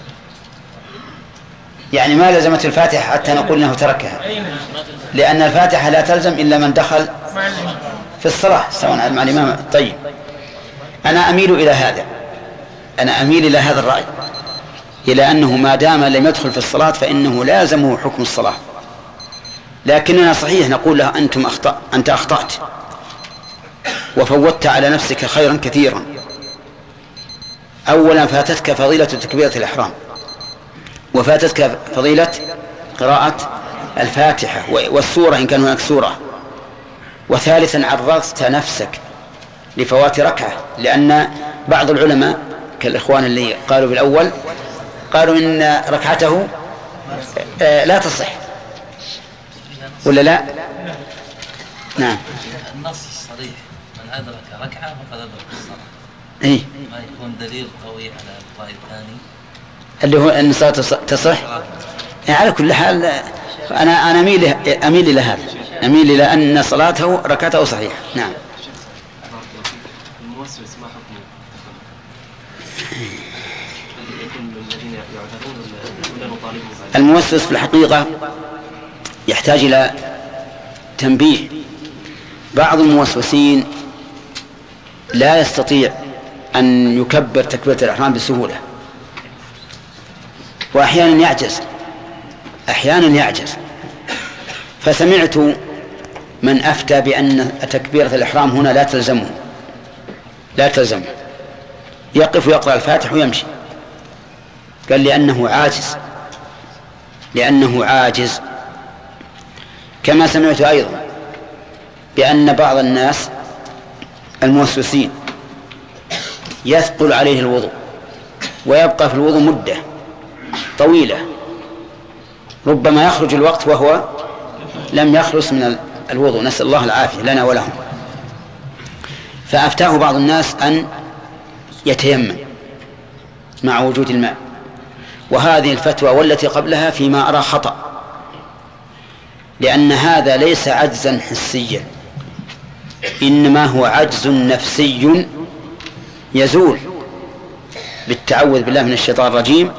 يعني ما لزمت الفاتحة حتى نقول أنه تركها، لأن الفاتحة لا تلزم إلا من دخل في الصلاة سواء مع الإمام. طيب أنا أميل إلى هذا، أنا أميل إلى هذا الرأي، إلى أنه ما دام لم يدخل في الصلاة فإنه لازمه حكم الصلاة. لكننا صحيح نقول له أنتم أخطأ، أنت أخطأت وفوتت على نفسك خيرا كثيرا. أولا فاتتك فضيلة تكبيرة الإحرام، وفاتتك فضيلة قراءة الفاتحة والسورة إن كان هناك سورة، وثالثا عرضت نفسك لفوات ركعة، لأن بعض العلماء كالإخوان اللي قالوا بالأول قالوا إن ركعته لا تصح، ولا لا؟ نعم. النص الصريح من أدرك ركعة فقد أدرك الصلاة. إيه. ما يكون دليل قوي على الرأي الثاني اللي هو أن الصلاة تصح. يعني على كل حال أنا أنا أميل أميل إلى هذا، أميل إلى أن صلاته ركعته صحيحة. نعم. الموسوس ما حكمه؟ الموسوس في الحقيقة يحتاج إلى تنبيه. بعض الموسوسين لا يستطيع أن يكبر تكبيرة الإحرام بسهولة، وأحيانا يعجز أحيانا يعجز فسمعت من أفتى بأن تكبيرة الإحرام هنا لا تلزمه لا تلزمه يقف ويقرأ الفاتح ويمشي. قال لأنه عاجز لأنه عاجز كما سمعت أيضا بأن بعض الناس الموسوسين يثقل عليه الوضوء ويبقى في الوضوء مدة طويلة، ربما يخرج الوقت وهو لم يخلص من الوضوء، نسأل الله العافية لنا ولهم. فأفتاه بعض الناس أن يتيمم مع وجود الماء، وهذه الفتوى والتي قبلها فيما أرى خطأ، لأن هذا ليس عجزا حسيا، إنما هو عجز نفسي يزول بالتعوذ بالله من الشيطان الرجيم،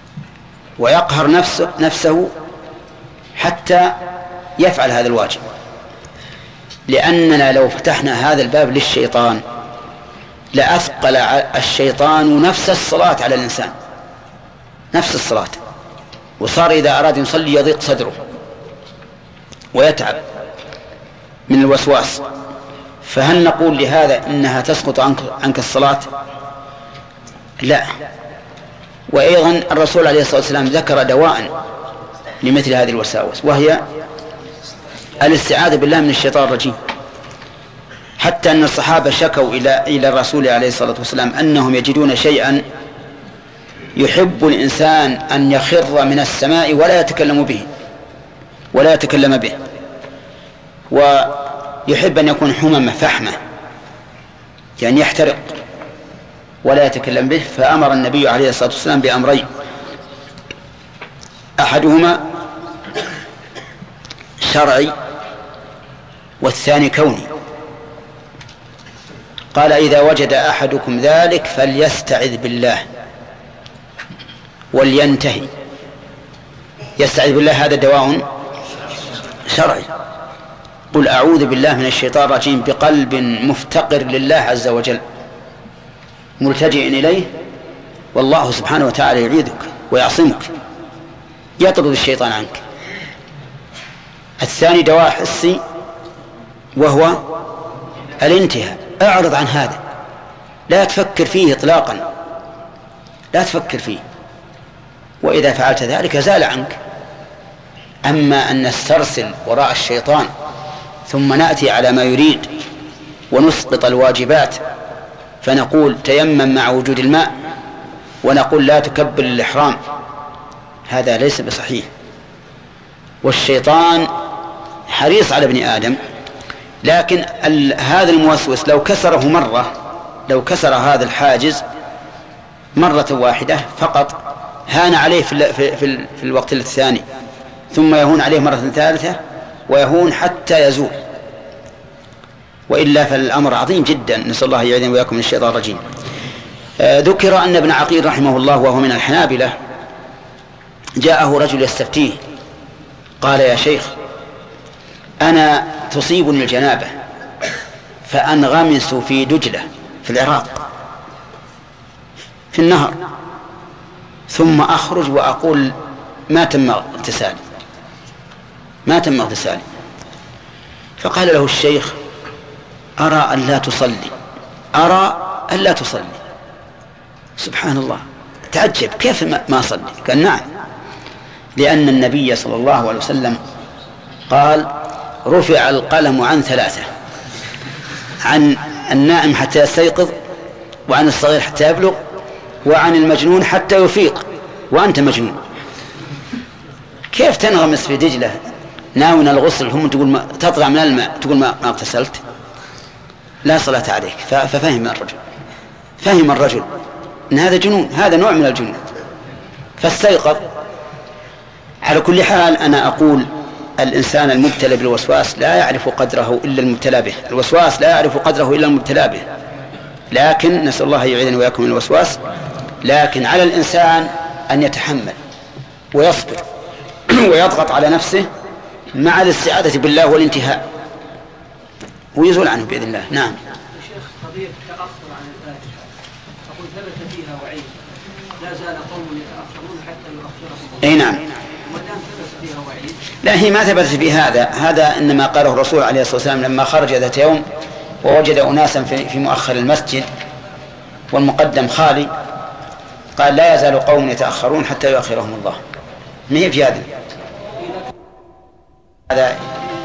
ويقهر نفسه, نفسه حتى يفعل هذا الواجب. لأننا لو فتحنا هذا الباب للشيطان لأثقل الشيطان نفس الصلاة على الإنسان، نفس الصلاة، وصار إذا أراد يصلي يضيق صدره ويتعب من الوسواس. فهل نقول لهذا إنها تسقط عنك الصلاة؟ لا. وأيضا الرسول عليه الصلاة والسلام ذكر دواء لمثل هذه الوساوس، وهي الاستعاذة بالله من الشيطان الرجيم، حتى أن الصحابة شكوا إلى إلى الرسول عليه الصلاة والسلام أنهم يجدون شيئا يحب الإنسان أن يخر من السماء ولا يتكلم به ولا يتكلم به، ويحب أن يكون حممة فحمة يعني يحترق ولا يتكلم به. فأمر النبي عليه الصلاة والسلام بأمرين، أحدهما شرعي والثاني كوني. قال إذا وجد أحدكم ذلك فليستعذ بالله ولينتهي. يستعذ بالله هذا دواء شرعي، قل أعوذ بالله من الشيطان الرجيم بقلب مفتقر لله عز وجل ملتجئ إليه، والله سبحانه وتعالى يعيذك ويعصمك يطرد الشيطان عنك. الثاني دواء حسي وهو الانتهاء، اعرض عن هذا، لا تفكر فيه إطلاقا، لا تفكر فيه، وإذا فعلت ذلك زال عنك. أما أن نسترسل وراء الشيطان ثم نأتي على ما يريد ونسقط الواجبات، فنقول تيمم مع وجود الماء ونقول لا تكبر الإحرام، هذا ليس بصحيح. والشيطان حريص على ابن آدم، لكن هذا الموسوس لو كسره مرة، لو كسر هذا الحاجز مرة واحدة فقط هان عليه في, في, في, في الوقت الثاني، ثم يهون عليه مرة ثالثة ويهون حتى يزول، وإلا فالأمر عظيم جدا. نسأل الله يعيذنا وإياكم من الشيطان الرجيم. آه ذكر أن ابن عقيل رحمه الله وهو من الحنابلة جاءه رجل يستفتيه، قال يا شيخ أنا تصيبني الجنابة فأنغمس في دجلة في العراق في النهر، ثم أخرج وأقول ما تم اغتسالي ما تم اغتسالي فقال له الشيخ أرى أن لا تصلي أرى أن لا تصلي. سبحان الله، تعجب كيف ما أصلي؟ قال نعم، لأن النبي صلى الله عليه وسلم قال رفع القلم عن ثلاثة، عن النائم حتى يستيقظ، وعن الصغير حتى يبلغ، وعن المجنون حتى يفيق، وأنت مجنون. كيف تنغمس في دجلة ناوين الغسل هم تقول ما تطلع من الماء تقول ما اغتسلت؟ لا صلاة عليك. ففهم الرجل فهم الرجل ان هذا جنون، هذا نوع من الجنون، فاستيقظ. على كل حال أنا أقول الإنسان المبتلى بالوسواس لا يعرف قدره إلا المبتلى به، الوسواس لا يعرف قدره إلا المبتلى به، لكن نسأل الله يعيذنا وإياكم من الوسواس. لكن على الإنسان أن يتحمل ويصبر ويضغط على نفسه مع الاستعاذة بالله والانتهاء ويزول عنه بإذن الله. نعم. شيخ قضية التأخر عن الفاتحة أقول ثبت فيها وعيد، لا زال قوم يتأخرون حتى يؤخرهم. أي نعم. ودام ثبت فيها وعيد. لا، هي ما ثبت في هذا، هذا إنما قاله الرسول عليه الصلاة والسلام لما خرج ذات يوم ووجد أناسا في مؤخر المسجد والمقدم خالي، قال لا يزال قوم يتأخرون حتى يؤخرهم الله. ما هي في هذا هذا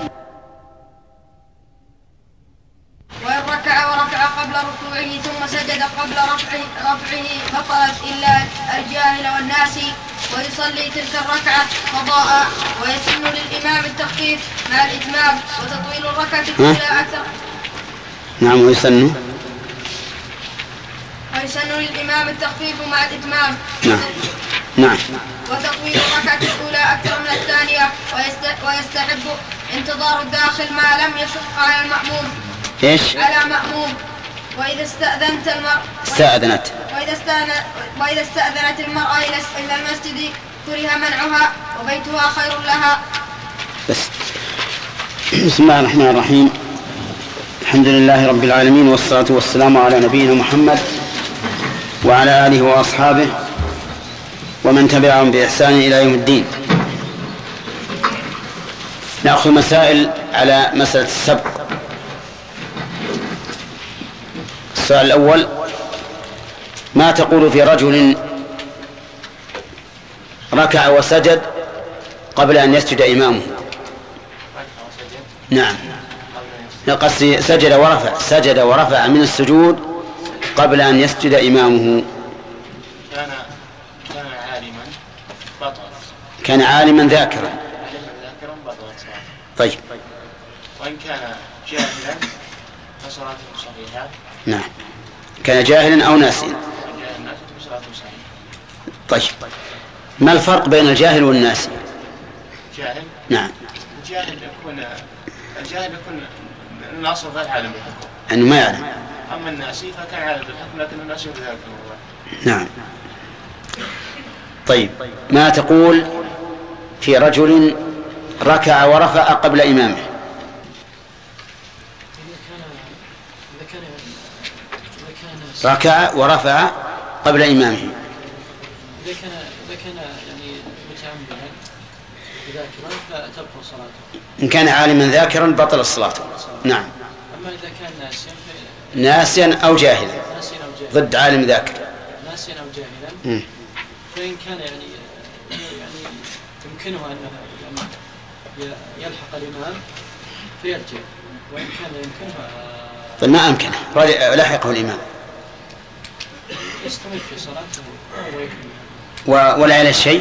وإن ركع وركع قبل ركوعه ثم سجد قبل رفعه رفعه بطلت إلا الجاهل والناسي، ويصلي تلك الركعة قضاء، ويسن للإمام التخفيف مع الإتمام وتطويل الركعة الأولى أكثر. نعم. ويسن ويسن للإمام التخفيف مع الإتمام. نعم. نعم. وتطويل الركعة الأولى أكثر من الثانية، ويستحب انتظار الداخل ما لم يشق على المأموم. إيش؟ على مأموم. وإذا استأذنت المرأة استأذنت وإذا استأذنت وإذا استأذنت المرأة إلى المسجد كره منعها وبيتها خير لها. بس. بسم الله الرحمن الرحيم. الحمد لله رب العالمين، والصلاة والسلام على نبينا محمد وعلى آله وأصحابه ومن تبعهم بإحسان إلى يوم الدين. نأخذ مسائل على مسألة السبق. السؤال الأول: ما تقول في رجل ركع وسجد قبل أن يسجد إمامه؟ نعم، قصدي سجد ورفع سجد ورفع من السجود قبل أن يسجد إمامه. كان كان عالما بطل كان عالما ذاكرا. ذاكرا بطلت صلاته. طيب. وإن كان جاهلا فصلاته صحيحة. نعم، كان جاهلا أو ناسيا. طيب، ما الفرق بين الجاهل والناسي؟ جاهل؟ نعم. الجاهل يكون الجاهل يكون الناصر غير عالم بالحكم، أنه ما يعلم. أما الناسي فكان عالم بالحكم لكن الناسي بذلك الموضوع. نعم. طيب، ما تقول في رجل ركع ورفع قبل إمامه؟ ركع ورفع قبل إمامه. إذا كان إذا كان يعني متعمدا ذاكرا فتبطل صلاته. إن كان عالما ذاكرا بطل الصلاة. نعم. أما إذا كان ناسيا ناسيا أو جاهلا ضد عالم ذاكر. ناسيا أو جاهلا. فإن كان يعني يعني يمكنه أن يعني يلحق الإمام فيرجع، وإن كان يمكنه طيب ما أمكنه لحقه الإمام يستمر في صلاته و... ولا على الشيء؟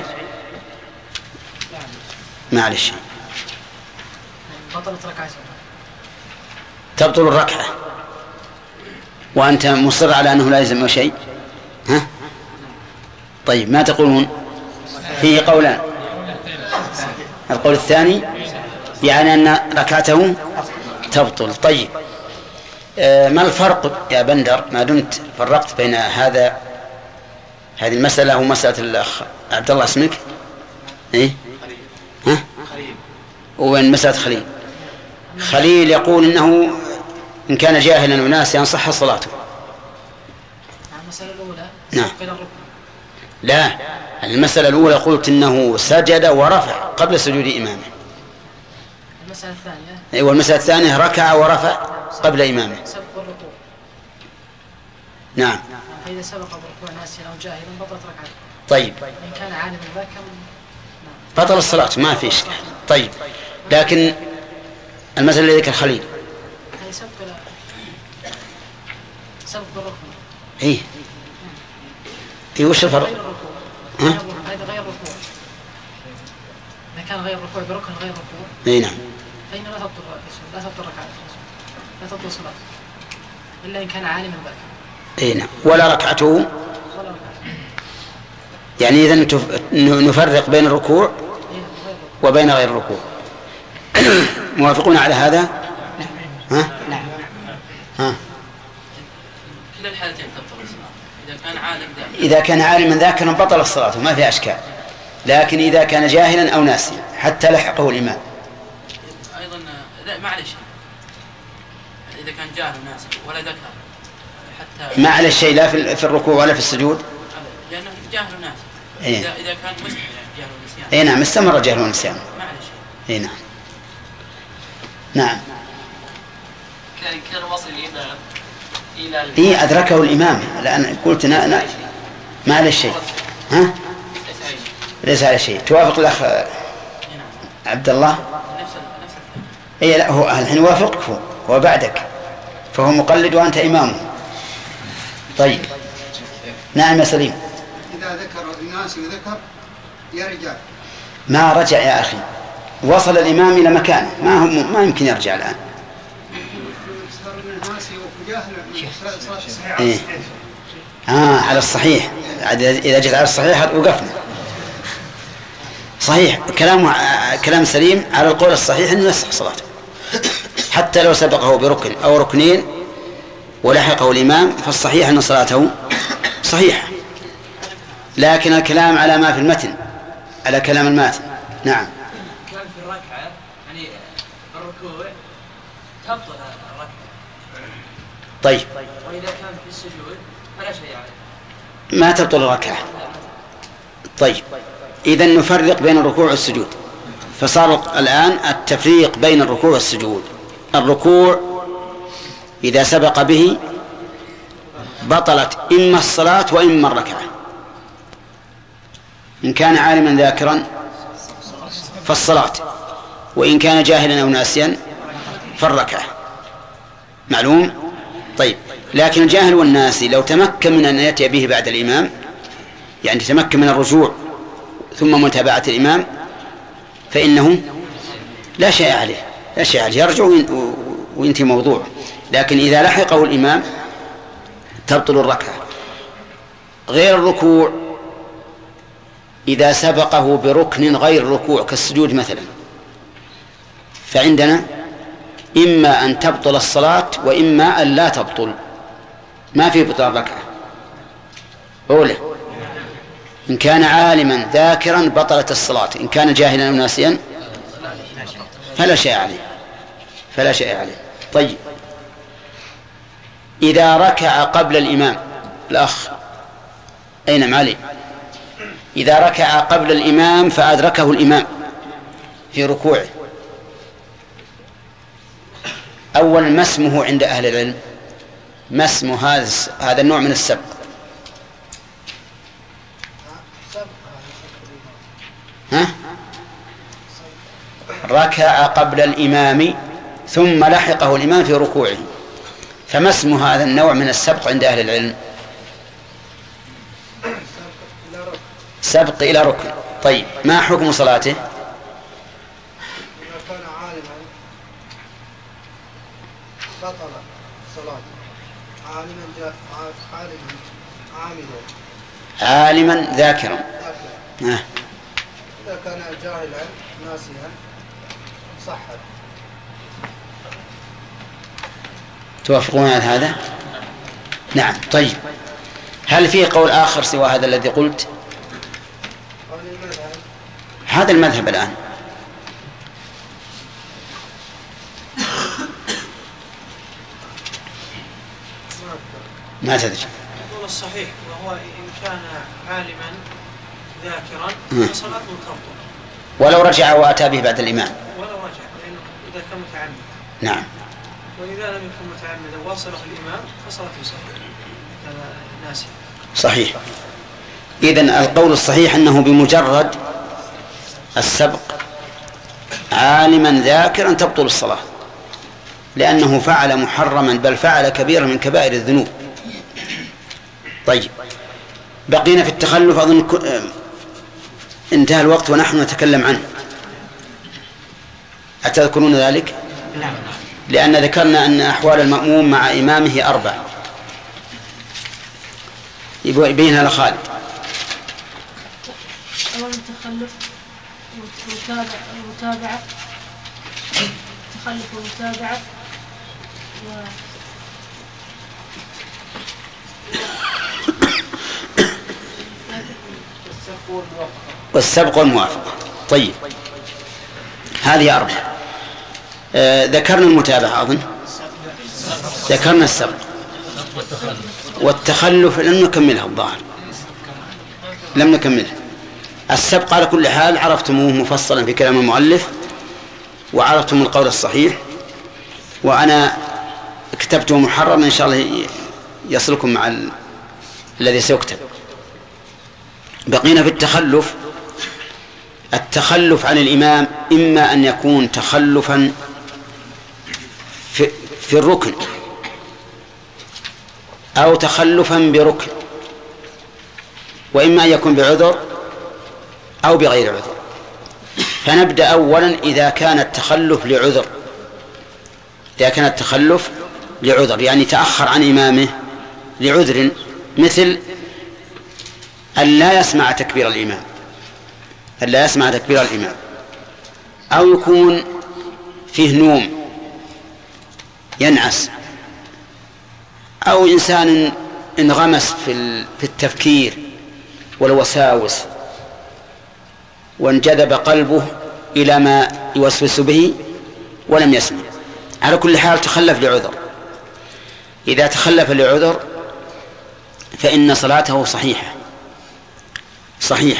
ما على الشيء. بطلت ركعة تبطل الركعة وأنت مصر على أنه لا يلزم شيء. ها؟ طيب، ما تقولون؟ فيه قولان. القول الثاني يعني أن ركعته تبطل. طيب، ما الفرق يا بندر ما دمت فرقت بين هذا هذه المسألة ومسألة الأخ عبد الله اسمك إيه؟ ها؟ وين مسألة خليل؟ خليل يقول إنه إن كان جاهلا وناسيا صح صلاته. المسألة الأولى نعم. لا، المسألة الأولى قلت إنه سجد ورفع قبل سجود إمامه. المسألة الثانية أيوة، المسألة الثانية ركع ورفع قبل إمامه. سبق الركوع. نعم. فإذا سبق الركوع ناسيا أو جاهلا بطلت ركعته. طيب. إن كان عالما ذاكرا بطل الصلاة ما في إشكال. طيب، لكن المسألة اللي ذكر خليل هي سبق سبق الركوع. إيه إيه وش الفرق؟ ها؟ هذا غير ركوع. إذا كان غير ركوع بركن غير ركوع. إيه نعم. فإن لا تبطل لا تبطل ركعته لا تبطل صلاته إلا إن كان عالما ذاكرا. إيه نعم. ولا ركعته. يعني إذن نفرق بين الركوع وبين غير الركوع. موافقون على هذا؟ ها؟ نعم. ها؟ كلا الحالتين تبطل الصلاة. إذا كان عالم ذاكرا إذا كان عالما ذاكرا بطل الصلاة ما في أشكال، لكن إذا كان جاهلا أو ناسيا حتى لحقه الإمام أيضا لا معلش. إذا كان جاهل وناسي ولا ذكر حتى ما على الشيء لا في الركوع ولا في السجود، لأنه جاهل وناسي. إيه؟ إذا إذا كان مستمر جاهل ونسيان. إيه نعم، استمر جاهل ونسيان. ما عليه شيء. إيه نعم. نعم. كان كان وصل إلى إلى إيه أدركه الإمام. لأن قلت نا نا ما على الشيء. ها؟ ليس على شيء. توافق الأخ عبد الله؟ إيه لا، هو الحين وافقك، هو هو بعدك، فهو مقلد وأنت إمامه. طيب، نعم يا سليم. إذا ذكر الناس وذكر يرجع. ما رجع يا أخي، وصل الإمام إلى مكانه، ما هو ما يمكن يرجع الآن. إيه؟ آه على الصحيح، إذا جاء على الصحيح وقفنا. صحيح كلام كلام سليم على القول الصحيح أنه يصح صلاته حتى لو سبقه بركن أو ركنين ولحقه الإمام، فالصحيح أن صلاته صحيحة. لكن الكلام على ما في المتن، على كلام الماتن. نعم. كان في الركعة يعني الركوع تبطل الركعة طيب وإذا كان في السجود فلا شيء عليه ما تبطل الركعة. طيب إذن نفرق بين الركوع والسجود، فصار الآن التفريق بين الركوع والسجود. الركوع إذا سبق به بطلت إما الصلاة وإما الركعة، إن كان عالما ذاكرا فالصلاة، وإن كان جاهلا أو ناسيا فالركعة. معلوم؟ طيب لكن الجاهل والناسي لو تمكن من أن يأتي به بعد الإمام، يعني تمكن من الرجوع ثم متابعة الإمام، فإنه لا شيء عليه، لا شيء عليه، يرجع وينتهي موضوع. لكن إذا لحقه الإمام تبطل الركعة. غير الركوع إذا سبقه بركن غير الركوع كالسجود مثلا، فعندنا إما أن تبطل الصلاة وإما أن لا تبطل، ما في بطل ركعة. أولى إن كان عالما ذاكرا بطلت الصلاة، إن كان جاهلا أو ناسيا فلا شيء عليه، فلا شيء عليه. طيب إذا ركع قبل الإمام، الأخ أين معلي؟ إذا ركع قبل الإمام فأدركه الإمام في ركوعه، أولا ما اسمه عند أهل العلم؟ ما اسم هذا هذا النوع من السبق؟ ها؟ ركع قبل الإمام ثم لحقه الإمام في ركوعه، فما اسم هذا النوع من السبق عند أهل العلم؟ سبق إلى ركن. طيب ما حكم صلاته؟ كان عالما بطل صلاته، عالما جاء عالما عاملا عالما ذاكرا. إذا كان جاهلا ناسيا صحت. توافقون على هذا؟ نعم. طيب هل فيه قول آخر سوى هذا الذي قلت؟ هذا المذهب الآن. ما تدري. يقول الصحيح وهو إن كان عالما ذاكرا فصلاته تبطل ولو رجع وأتى به بعد الإمام، ولو رجع لأنه إذا كان متعمد. نعم. وإذا لم يكن متعمدا واصله الإمام فصلاته صحيحة كان ناسي. صحيح. إذن القول الصحيح أنه بمجرد السبق عالما ذاكرا تبطل الصلاة، لأنه فعل محرما بل فعل كبيرا من كبائر الذنوب. طيب بقينا في التخلف، أظن انتهى الوقت ونحن نتكلم عنه. أتذكرون ذلك؟ لأن ذكرنا أن أحوال المأموم مع إمامه أربع، يبينها لخالد. أولا التخلف والمتابعة، التخلف والمتابعة و... والسبق والموافقة. طيب هذه أربعة. آه ذكرنا المتابعة، أظن ذكرنا السبق والتخلف لم نكملها، الظاهر لم نكملها. السبق على كل حال عرفتموه مفصلا في كلام المؤلف وعرفتم القول الصحيح، وأنا كتبته محرما إن شاء الله يصلكم مع ال... الذي سيكتب. بقينا في التخلف. التخلف عن الإمام إما أن يكون تخلفا في, في الركن أو تخلفا بركن، وإما أن يكون بعذر أو بغير عذر. فنبدأ أولا إذا كان التخلف لعذر، إذا كان التخلف لعذر يعني تأخر عن إمامه لعذر، مثل أن لا يسمع تكبير الإمام، أن لا يسمع تكبير الإمام، أو يكون فيه نوم ينعس، أو إنسان انغمس في التفكير والوساوس وانجذب قلبه إلى ما يوسوس به ولم يسمع. على كل حال تخلف لعذر. إذا تخلف لعذر فإن صلاته صحيحة صحيحة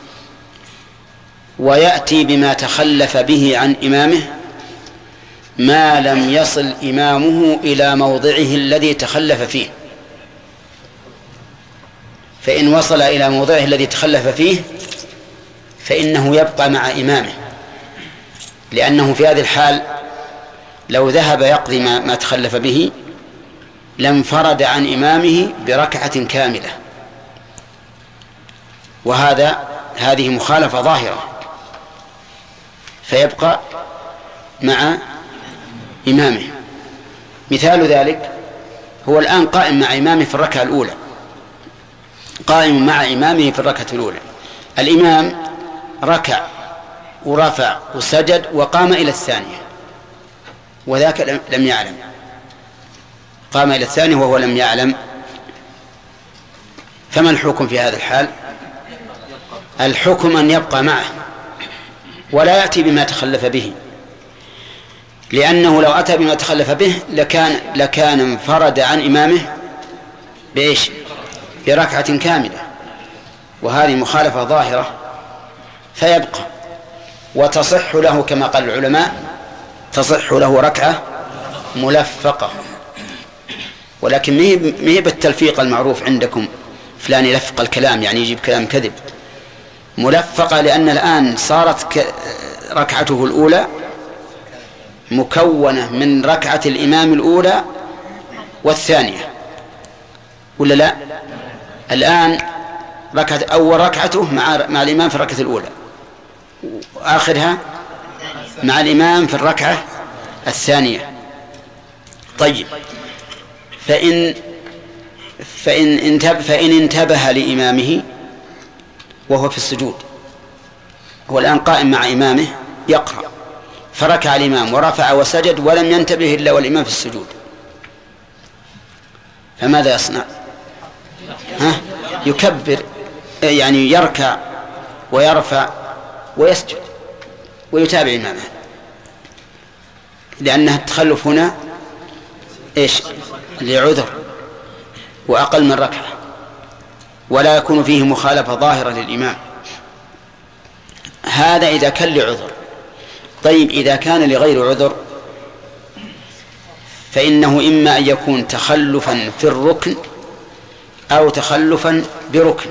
ويأتي بما تخلف به عن إمامه ما لم يصل إمامه إلى موضعه الذي تخلف فيه. فإن وصل إلى موضعه الذي تخلف فيه فإنه يبقى مع إمامه، لأنه في هذه الحال لو ذهب يقضي ما, ما تخلف به لانفرد عن إمامه بركعة كاملة، وهذا هذه مخالفة ظاهرة، فيبقى مع إمامه. مثال ذلك هو الآن قائم مع إمامه في الركعة الأولى، قائم مع إمامه في الركعة الأولى، الإمام ركع ورفع وسجد وقام إلى الثانية وذاك لم يعلم، قام إلى الثانية وهو لم يعلم، فما الحكم في هذا الحال؟ الحكم أن يبقى معه ولا يأتي بما تخلف به، لأنه لو أتى بما تخلف به لكان لكان انفرد عن إمامه بإيش؟ بركعة كاملة، وهذه مخالفة ظاهرة، فيبقى وتصح له كما قال العلماء تصح له ركعة ملفقة، ولكن مهي بالتلفيق المعروف عندكم فلان يلفق الكلام يعني يجيب كلام كذب، ملفقة لأن الآن صارت ركعته الأولى مكونة من ركعة الإمام الأولى والثانية، ولا لا؟ الآن ركعة أول ركعته مع مع الإمام في الركعة الأولى، وآخرها مع الإمام في الركعة الثانية. طيب، فإن فإن انتبه فإن انتبه لإمامه وهو في السجود، هو الآن قائم مع إمامه يقرأ، فركع الإمام ورفع وسجد ولم ينتبه إلا والإمام في السجود، فماذا يصنع؟ ها؟ يكبر، يعني يركع ويرفع ويسجد ويتابع إمامه، لأنه التخلف هنا إيش؟ لعذر وأقل من ركعة، ولا يكون فيه مخالفة ظاهرة للإمام، هذا إذا كان لعذر. طيب، إذا كان لغير عذر فإنه إما أن يكون تخلفا في الركن أو تخلفا بركن،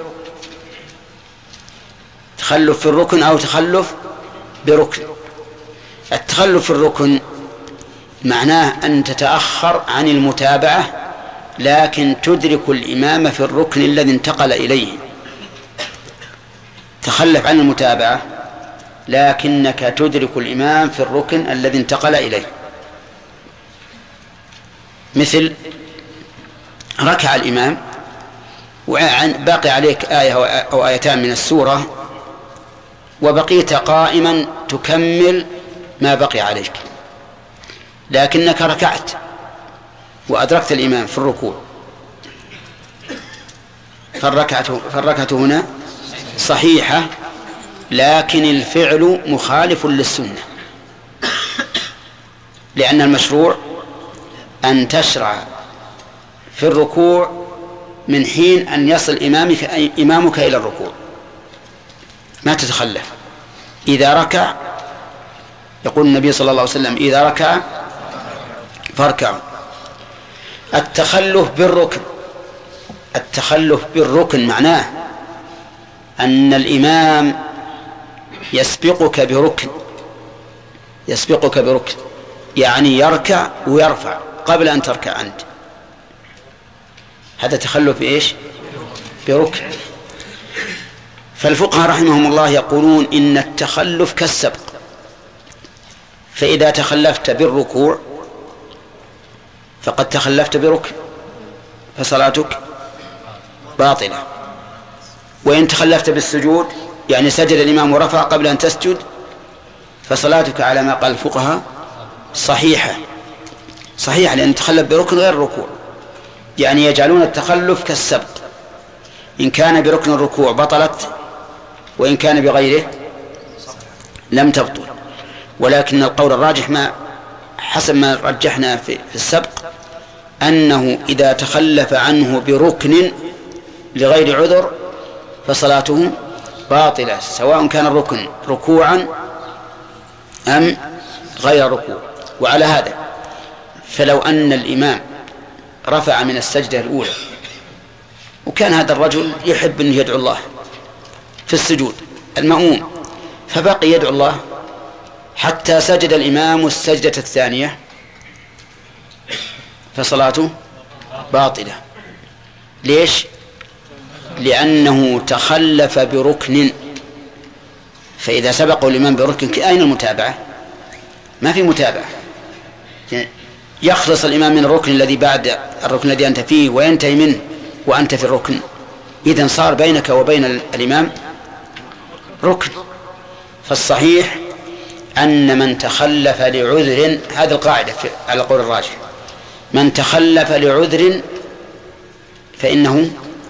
تخلف في الركن أو تخلف بركن. التخلف في الركن معناه أن تتأخر عن المتابعة لكن تدرك الإمام في الركن الذي انتقل إليه، تخلف عن المتابعة لكنك تدرك الإمام في الركن الذي انتقل إليه. مثل ركع الإمام وباقي عليك آية أو آيتان من السورة وبقيت قائما تكمل ما بقي عليك، لكنك ركعت وأدركت الإمام في الركوع، فالركعة, فالركعة هنا صحيحة، لكن الفعل مخالف للسنة، لأن المشروع أن تشرع في الركوع من حين أن يصل إمامك, إمامك إلى الركوع، ما تتخلف. إذا ركع يقول النبي صلى الله عليه وسلم إذا ركع فاركعوا. التخلف بالركن التخلف بالركن معناه أن الإمام يسبقك بركن يسبقك بركن يعني يركع ويرفع قبل أن تركع أنت، هذا تخلف بإيش؟ بركن. فالفقهاء رحمهم الله يقولون إن التخلف كالسبق، فإذا تخلفت بالركوع فقد تخلفت بركن فصلاتك باطلة، وإن تخلفت بالسجود يعني سجد الإمام ورفع قبل أن تسجد فصلاتك على ما قال الفقهاء صحيحة صحيحة لأن تخلف بركن غير الركوع، يعني يجعلون التخلف كالسبق، إن كان بركن الركوع بطلت وإن كان بغيره لم تبطل. ولكن القول الراجح ما حسب ما رجحنا في السبق أنه إذا تخلف عنه بركن لغير عذر فصلاته باطلة، سواء كان الركن ركوعا أم غير ركوع. وعلى هذا فلو أن الإمام رفع من السجدة الأولى وكان هذا الرجل يحب أن يدعو الله في السجود المأموم، فبقي يدعو الله حتى سجد الإمام السجدة الثانية، فصلاته باطلة. ليش؟ لأنه تخلف بركن، فإذا سبقه الإمام بركن أين المتابعة؟ ما في متابعة. يخلص الإمام من الركن الذي بعد الركن الذي أنت فيه وينتهي منه وأنت في الركن، إذن صار بينك وبين الإمام ركن. فالصحيح أن من تخلف لعذر، هذه القاعدة على القول الراجح، من تخلف لعذر فإنه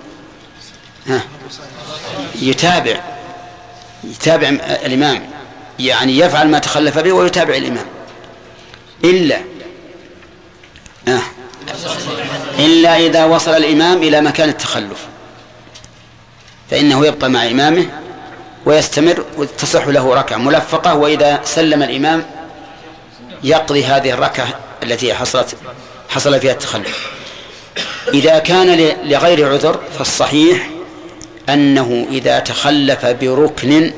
يتابع يتابع الإمام، يعني يفعل ما تخلف به ويتابع الإمام، إلا آه إلا إذا وصل الإمام إلى مكان التخلف فإنه يبقى مع إمامه ويستمر وتصح له ركعة ملفقة، وإذا سلم الإمام يقضي هذه الركعة التي حصلت حصل فيها التخلف. إذا كان لغير عذر فالصحيح أنه إذا تخلف بركن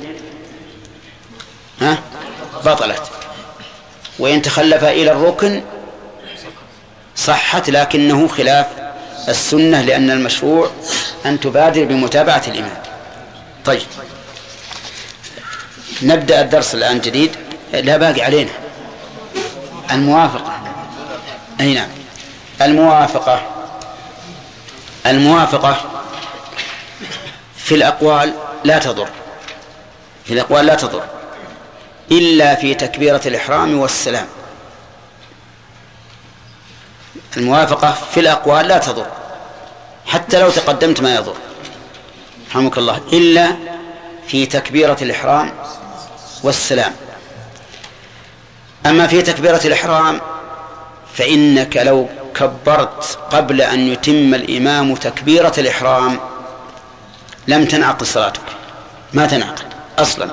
ها بطلت، وإن تخلف إلى الركن صحت، لكنه خلاف السنة، لأن المشروع أن تبادر بمتابعة الإمام. طيب نبدأ الدرس الآن جديد. لا باقي علينا الموافقة. أي نعم، الموافقة. الموافقة في الأقوال لا تضر، في الأقوال لا تضر إلا في تكبيرة الإحرام والسلام. الموافقة في الأقوال لا تضر، حتى لو تقدمت ما يضر رحمك الله، إلا في تكبيرة الإحرام والسلام. أما في تكبيرة الإحرام فإنك لو كبرت قبل أن يتم الإمام تكبيرة الإحرام لم تنعقد صلاتك، ما تنعقد أصلا.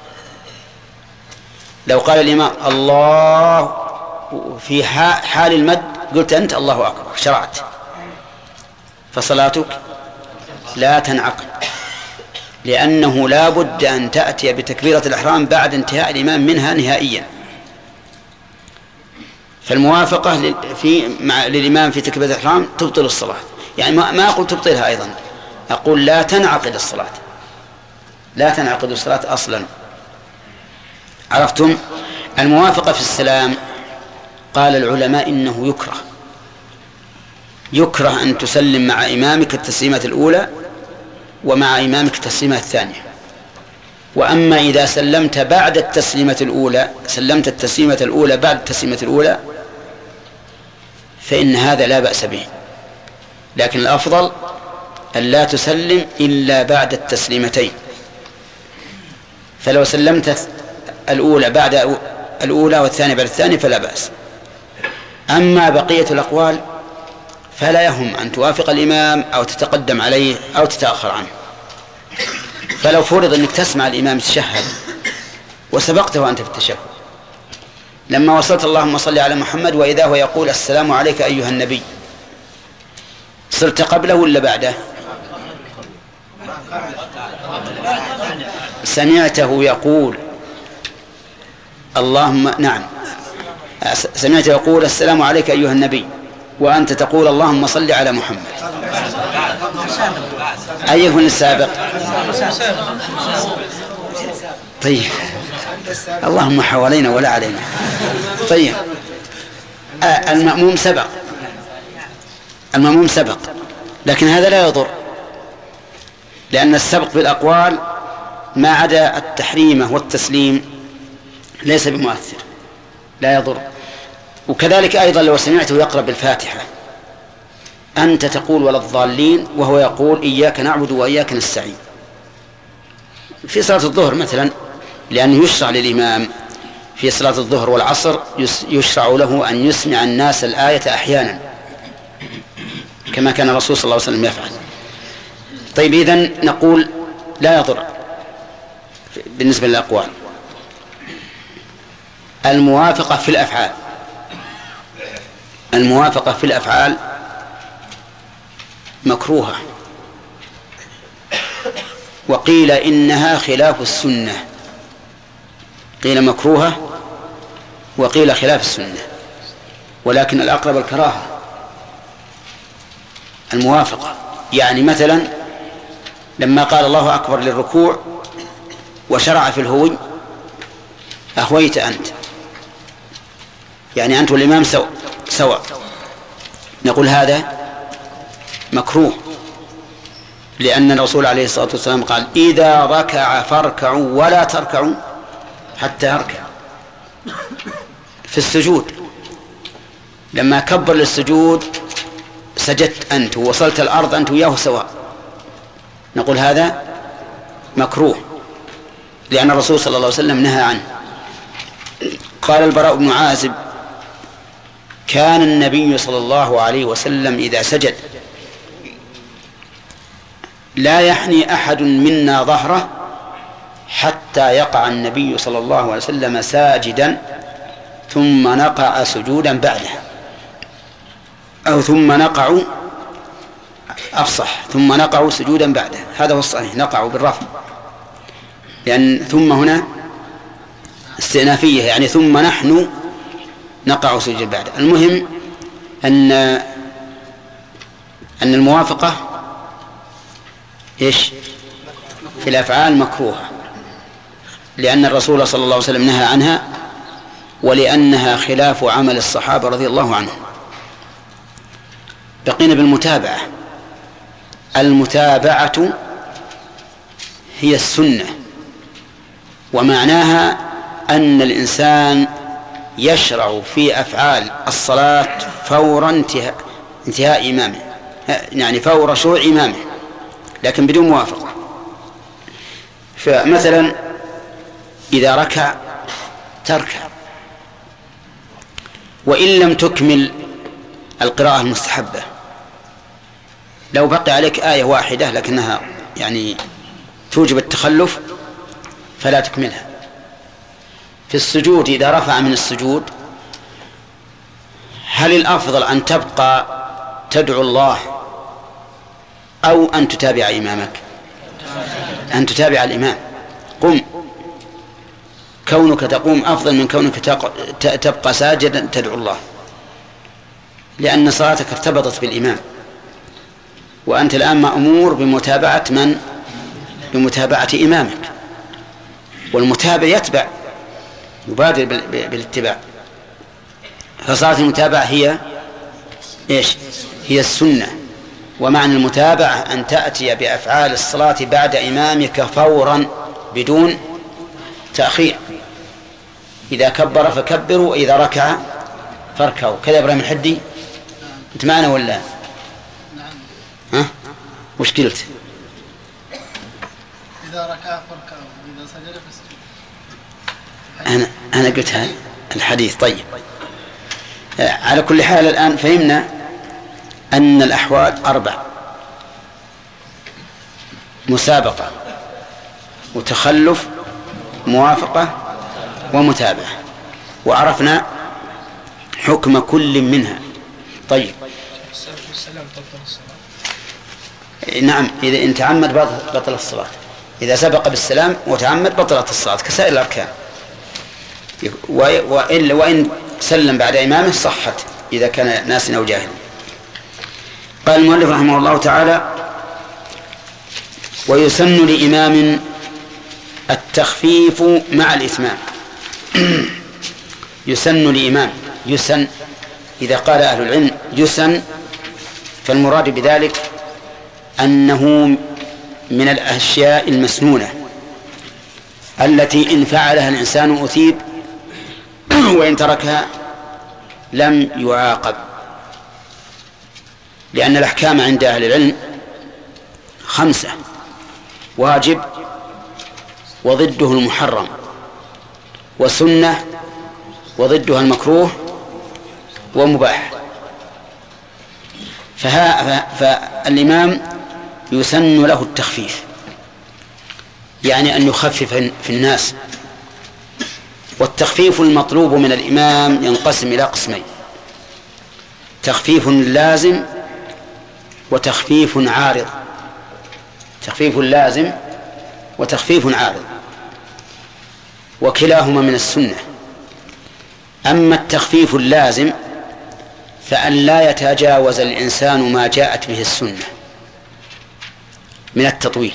لو قال الإمام الله في حال المد قلت أنت الله أكبر شرعت، فصلاتك لا تنعقد، لأنه لا بد أن تأتي بتكبيرة الإحرام بعد انتهاء الإمام منها نهائيا. فالموافقة في مع للإمام في تكبيرة الإحرام تبطل الصلاة، يعني ما, ما أقول تبطلها أيضا، أقول لا تنعقد الصلاة، لا تنعقد الصلاة أصلا. عرفتم؟ الموافقة في السلام قال العلماء إنه يكره يكره أن تسلم مع إمامك التسليمة الأولى ومع إمامك التسليمة الثانية. وأما إذا سلمت بعد التسليمة الأولى سلمت التسليمة الأولى بعد التسليمة الأولى فإن هذا لا بأس به، لكن الأفضل أن لا تسلم إلا بعد التسليمتين. فلو سلمت الأولى بعد الأولى والثانية بعد الثانية فلا بأس. أما بقية الأقوال فلا يهم أن توافق الإمام أو تتقدم عليه أو تتأخر عنه. فلو فرض أنك تسمع الإمام يتشهد وسبقته أنت في التشهد، لما وصلت اللهم صل على محمد وإذا هو يقول السلام عليك أيها النبي، صرت قبله ولا بعده؟ سمعته يقول اللهم نعم سمعته يقول السلام عليك أيها النبي وأنت تقول اللهم صل على محمد، أيهن السابق؟ طيب اللهم حوالينا ولا علينا. طيب آه المأموم سبق المأموم سبق لكن هذا لا يضر، لأن السبق بالأقوال ما عدا التحريمة والتسليم ليس بمؤثر لا يضر. وكذلك أيضا لو سمعته يقرأ بالفاتحة أنت تقول ولا الضالين وهو يقول إياك نعبد وإياك نستعين في صلاة الظهر مثلا، لأنه يشرع للإمام في صلاة الظهر والعصر يشرع له أن يسمع الناس الآية أحيانا كما كان الرسول صلى الله عليه وسلم يفعل. طيب إذن نقول لا يضر بالنسبة للأقوال. الموافقة في الأفعال الموافقة في الأفعال مكروهة، وقيل إنها خلاف السنة. قيل مكروهة وقيل خلاف السنة، ولكن الأقرب الكراهة الموافقة. يعني مثلا لما قال الله أكبر للركوع وشرع في الهوي أهويت أنت، يعني أنت والإمام سواء سواء نقول هذا مكروه، لأن الرسول عليه الصلاة والسلام قال إذا ركع فاركعوا ولا تركعوا حتى يركع. في السجود لما كبر للسجود سجدت أنت ووصلت الأرض أنت وياه سواء، نقول هذا مكروه، لأن الرسول صلى الله عليه وسلم نهى عنه. قال البراء بن عازب كان النبي صلى الله عليه وسلم إذا سجد لا يحني أحد منا ظهره حتى يقع النبي صلى الله عليه وسلم ساجدا ثم نقع سجودا بعده، أو ثم نقع أفصح ثم نقع سجودا بعده. هذا هو الصحيح، نقع بالرفع، لأن ثم هنا استئنافية، يعني ثم نحن نقع سجودا بعده. المهم أن أن الموافقة إيش في الأفعال مكروهة، لأن الرسول صلى الله عليه وسلم نهى عنها، ولأنها خلاف عمل الصحابة رضي الله عنهم. بقينا بالمتابعة. المتابعة هي السنة، ومعناها أن الإنسان يشرع في أفعال الصلاة فور انتهاء, انتهاء إمامه، يعني فور شروع إمامه، لكن بدون موافقة. فمثلا إذا ركع تركع، وإن لم تكمل القراءة المستحبة، لو بقي عليك آية واحدة لكنها يعني توجب التخلف فلا تكملها. في السجود إذا رفع من السجود هل الأفضل أن تبقى تدعو الله أو أن تتابع إمامك؟ أن تتابع الإمام. قم، كونك تقوم أفضل من كونك تبقى ساجدا تدعو الله، لأن صلاتك ارتبطت بالإمام، وأنت الآن مأمور بمتابعة من؟ بمتابعة إمامك، والمتابع يتبع، يبادر بالاتباع. فصلاة المتابعة هي إيش؟ هي السنة. ومعنى المتابعة أن تأتي بأفعال الصلاة بعد إمامك فورا بدون تأخير. إذا كبر فكبروا، وإذا ركع فاركعوا. كذا إبراهيم الحدي، أنت معنا ولا؟ ها؟ وش قلت؟ إذا ركع فاركعوا وإذا سجد فاسجدوا. أنا أنا قلت هذا الحديث. طيب، على كل حال الآن فهمنا أن الأحوال أربع: مسابقة، وتخلف، موافقة، ومتابعة، وعرفنا حكم كل منها. طيب، نعم، إذا إن تعمد بطل الصلاة، إذا سبق بالسلام وتعمد بطلت الصلاة كسائر الأركان، وإن, وإن سلم بعد إمامه صحت إذا كان ناس أو جاهل. قال المؤلف رحمه الله تعالى: ويسن لإمام التخفيف مع الإتمام. يسن لإمام، يسن إذا قال أهل العلم يسن فالمراد بذلك أنه من الأشياء المسنونة التي إن فعلها الإنسان أثيب، وإن تركها لم يعاقب، لأن الأحكام عند أهل العلم خمسة: واجب، وضده المحرم، وسنة، وضدها المكروه، ومباح. فها فالإمام يسن له التخفيف، يعني أن يخفف في الناس. والتخفيف المطلوب من الإمام ينقسم إلى قسمين: تخفيف لازم وتخفيف عارض. تخفيف لازم وتخفيف عارض، وكلاهما من السنة. أما التخفيف اللازم فأن لا يتجاوز الإنسان ما جاءت به السنة من التطويل،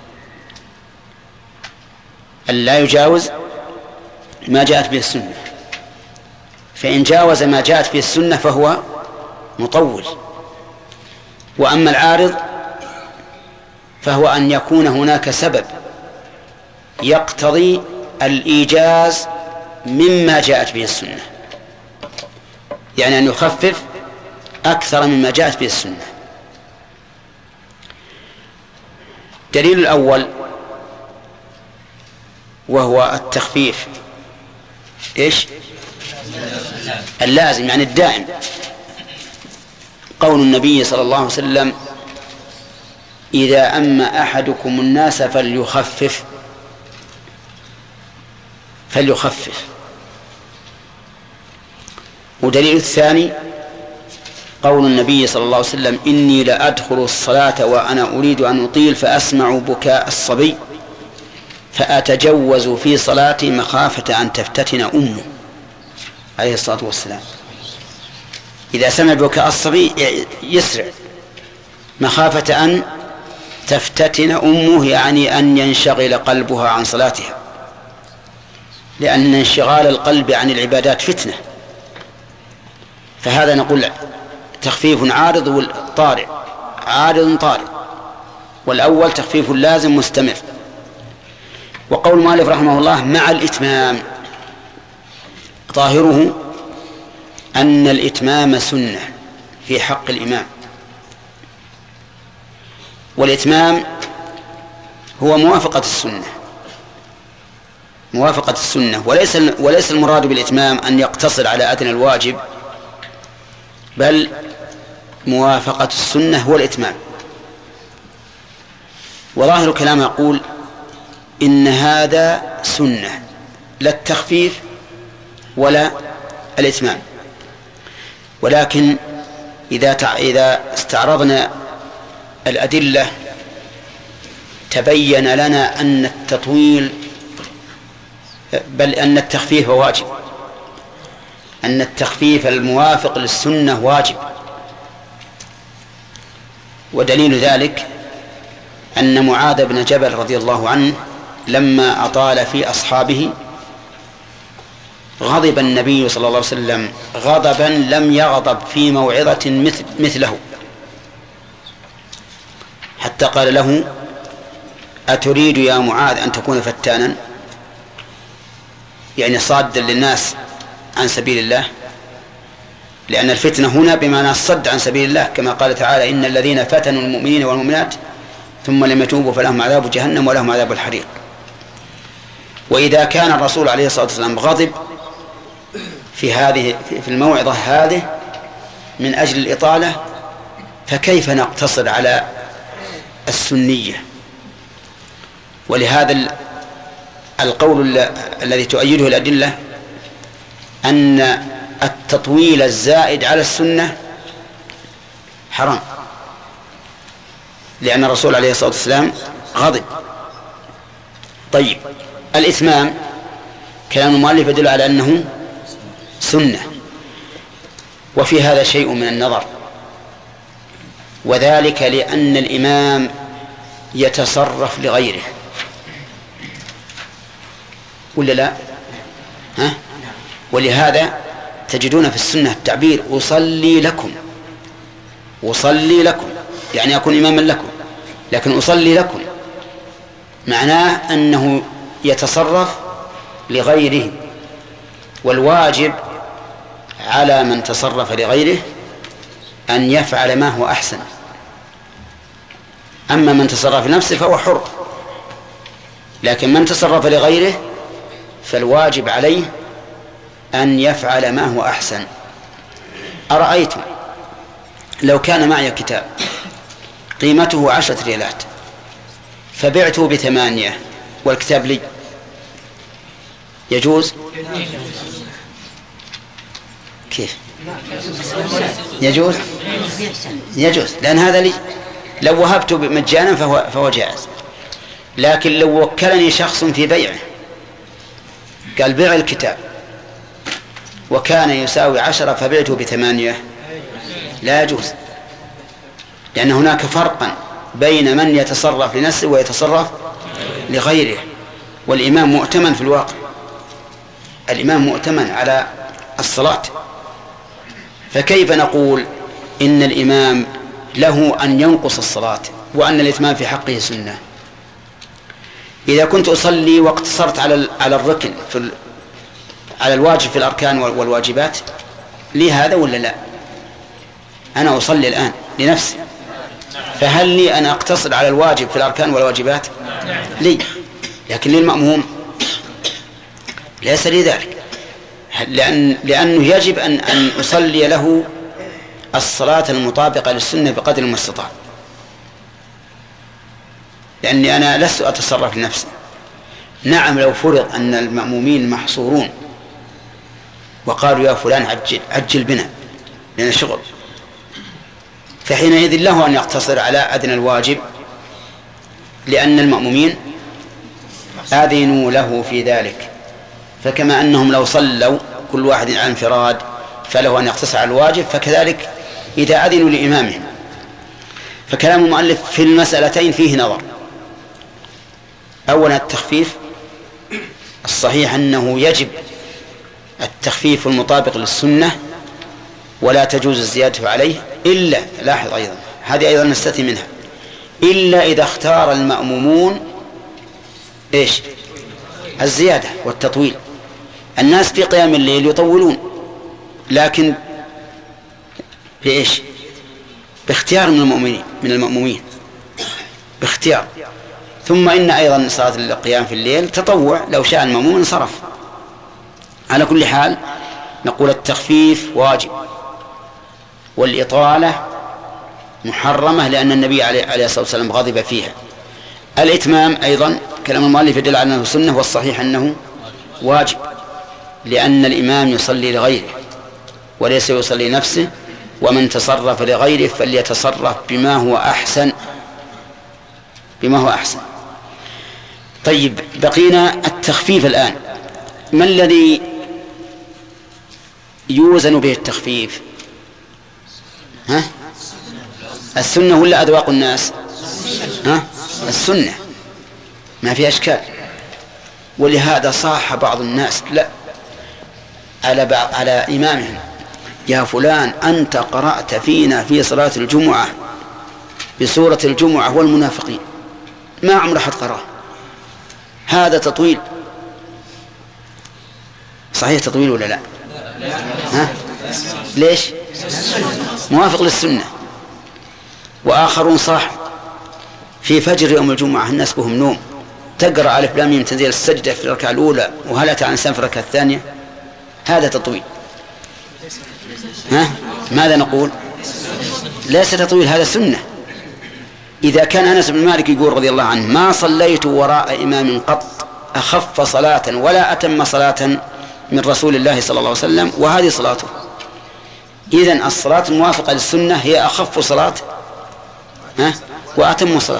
أن لا يجاوز ما جاءت به السنة، فإن جاوز ما جاءت به السنة فهو مطول. وأما العارض فهو أن يكون هناك سبب يقتضي الإيجاز مما جاءت به السنة، يعني أن يخفف أكثر مما جاءت به السنة. دليل الأول وهو التخفيف إيش؟ اللازم، يعني الدائم. قول النبي صلى الله عليه وسلم: إذا أما أحدكم الناس فليخفف فليخفف. ودليل الثاني قول النبي صلى الله عليه وسلم: إني لأدخل الصلاة وأنا أريد أن أطيل فأسمع بكاء الصبي فأتجوز في صلاتي مخافة أن تفتتن أمه، عليه الصلاة والسلام. إذا سمع بكاء الصبي يسرع مخافة أن تفتتن أمه، يعني أن ينشغل قلبها عن صلاتها، لأن انشغال القلب عن العبادات فتنة. فهذا نقول تخفيف عارض والطارئ، عارض طارئ، والأول تخفيف لازم مستمر. وقول المؤلف رحمه الله: مع الإتمام، ظاهره أن الإتمام سنة في حق الإمام. والإتمام هو موافقة السنة، موافقة السنة، وليس وليس المراد بالإتمام أن يقتصر على أدنى الواجب، بل موافقة السنة هو الإتمام. وظاهر الكلام يقول إن هذا سنة، لا التخفيف ولا الإتمام. ولكن إذا إذا استعرضنا الأدلة تبين لنا أن التطويل بل أن التخفيف واجب، أن التخفيف الموافق للسنة واجب. ودليل ذلك أن معاذ بن جبل رضي الله عنه لما أطال في أصحابه غضب النبي صلى الله عليه وسلم غضبا لم يغضب في موعظة مثل مثله، حتى قال له: أتريد يا معاذ أن تكون فتانا، يعني صادا للناس عن سبيل الله؟ لأن الفتنة هنا بمعنى الصد عن سبيل الله، كما قال تعالى: إن الذين فتنوا المؤمنين والمؤمنات ثم لم يتوبوا فلهم عذاب جهنم ولهم عذاب الحريق. وإذا كان الرسول عليه الصلاة والسلام غضب في هذه في الموعظة هذه من أجل الإطالة، فكيف نقتصر على السنية؟ ولهذا القول الذي تؤيده الأدلة أن التطويل الزائد على السنة حرام، لأن الرسول عليه الصلاة والسلام غضب. طيب، الإتمام كلام المؤلف يدل على أنه سنة، وفي هذا شيء من النظر، وذلك لأن الإمام يتصرف لغيره، ولا لا؟ ها؟ ولهذا تجدون في السنة التعبير: أصلي لكم، أصلي لكم، يعني أكون إماما لكم، لكن أصلي لكم معناه أنه يتصرف لغيره. والواجب على من تصرف لغيره أن يفعل ما هو أحسن، أما من تصرف لنفسه فهو حر، لكن من تصرف لغيره فالواجب عليه أن يفعل ما هو أحسن. أرأيتم لو كان معي كتاب قيمته عشرة ريالات فبعته بثمانية والكتاب لي، يجوز؟ كيف؟ يجوز؟ يجوز، لأن هذا لي. لو وهبته مجانا فهو, فهو جائز. لكن لو وكلني شخص في بيعه قال بيع الكتاب وكان يساوي عشرة فبعته بثمانية لا يجوز، لأن هناك فرقا بين من يتصرف لنفسه ويتصرف لغيره، والإمام مؤتمن في الواقع، الإمام مؤتمن على الصلاة، فكيف نقول إن الإمام له أن ينقص الصلاة وأن الإتمام في حقه سنة؟ إذا كنت أصلي واقتصرت على على الركن في على الواجب في الأركان والواجبات لي هذا ولا لا؟ أنا أصلي الآن لنفسي، فهل لي أن أقتصر على الواجب في الأركان والواجبات؟ لي، لكن للمأموم ليس لي ذلك، لأن لأنه يجب أن أن أصلي له الصلاة المطابقة للسنة بقدر المستطاع، لأني أنا لست أتصرف لنفسي. نعم لو فرض أن المأمومين محصورون وقالوا يا فلان عجل, عجل بنا لنا شغل، فحينئذ له أن يقتصر على أدنى الواجب، لأن المأمومين آذنوا له في ذلك. فكما أنهم لو صلوا كل واحد عن انفراد فله أن يقتصر على الواجب، فكذلك إذا أذنوا لإمامهم. فكلام المؤلف في المسألتين فيه نظر. أولا التخفيف الصحيح أنه يجب التخفيف المطابق للسنة ولا تجوز الزيادة عليه، إلا لاحظ أيضا هذه أيضا نستثني منها، إلا إذا اختار المأمومون إيش الزيادة والتطويل. الناس في قيام الليل يطولون، لكن في إيش باختيار من المؤمنين من المأمومين باختيار. ثم إن أيضا صلاة القيام في الليل تطوع، لو شاء المأموم انصرف. على كل حال نقول التخفيف واجب والإطالة محرمة، لأن النبي عليه الصلاة والسلام غضب فيها. الإتمام أيضا كلام المؤلف يدل على أنه سنة، والصحيح أنه واجب، لأن الإمام يصلي لغيره وليس يصلي نفسه، ومن تصرف لغيره فليتصرف بما هو أحسن بما هو أحسن. طيب بقينا التخفيف الآن. ما الذي يوزن به التخفيف؟ ها؟ السنة ولا أذواق الناس؟ ها؟ السنة، ما في أشكال. ولهذا صاح بعض الناس لا على بعض على إمامهم: يا فلان أنت قرأت فينا في صلاة الجمعة بسورة الجمعة والمنافقين، ما عمر أحد قرأ. هذا تطويل صحيح؟ تطويل ولا لا؟ ها؟ ليش؟ موافق للسنة. وآخرون صاح في فجر يوم الجمعة الناس بهم نوم، تقرأ ألف لام ميم تنزيل السجدة في الركعة الأولى وهل أتى الإنسان في الركعة الثانية، هذا تطويل. ها؟ ماذا نقول؟ ليس تطويل، هذا سنة. إذا كان أنس بن مالك يقول رضي الله عنه: ما صليت وراء إمام قط أخف صلاة ولا أتم صلاة من رسول الله صلى الله عليه وسلم، وهذه صلاته. إذن الصلاة الموافقة للسنة هي أخف صلاة ها؟ وأتم صلاة.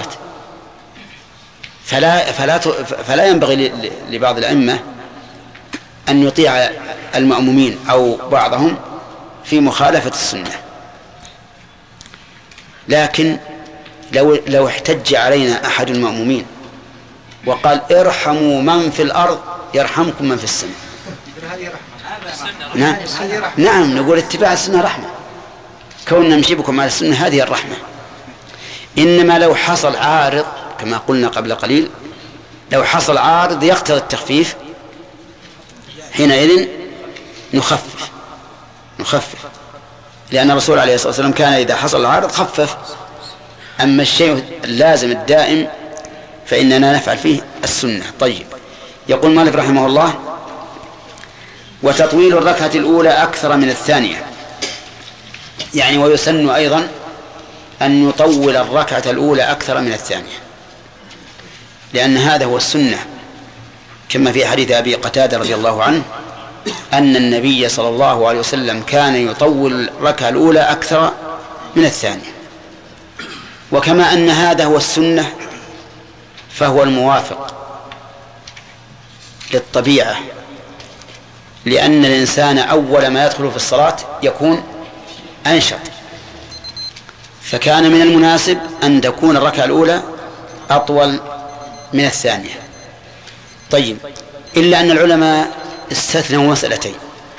فلا, فلا, فلا ينبغي لبعض الأئمة أن يطيع المأمومين أو بعضهم في مخالفة السنة. لكن لو, لو احتج علينا أحد المأمومين وقال: ارحموا من في الأرض يرحمكم من في السماء، نعم نعم نقول اتباع السنة رحمة، كوننا نمشي بكم على السنة هذه الرحمة. إنما لو حصل عارض كما قلنا قبل قليل، لو حصل عارض يقتضي التخفيف، حينئذ نخفف نخفف لأن الرسول عليه الصلاة والسلام كان إذا حصل العارض خفف. أما الشيء اللازم الدائم فإننا نفعل فيه السنة. طيب، يقول مالك رحمه الله: وتطويل الركعة الأولى أكثر من الثانية. يعني ويسن أيضا أن يطول الركعة الأولى أكثر من الثانية، لأن هذا هو السنة، كما في حديث أبي قتادة رضي الله عنه أن النبي صلى الله عليه وسلم كان يطول الركعة الأولى أكثر من الثانية. وكما أن هذا هو السنة فهو الموافق للطبيعة، لأن الإنسان أول ما يدخل في الصلاة يكون أنشط، فكان من المناسب أن تكون الركعة الأولى أطول من الثانية. طيب، إلا أن العلماء استثنوا مسألتين.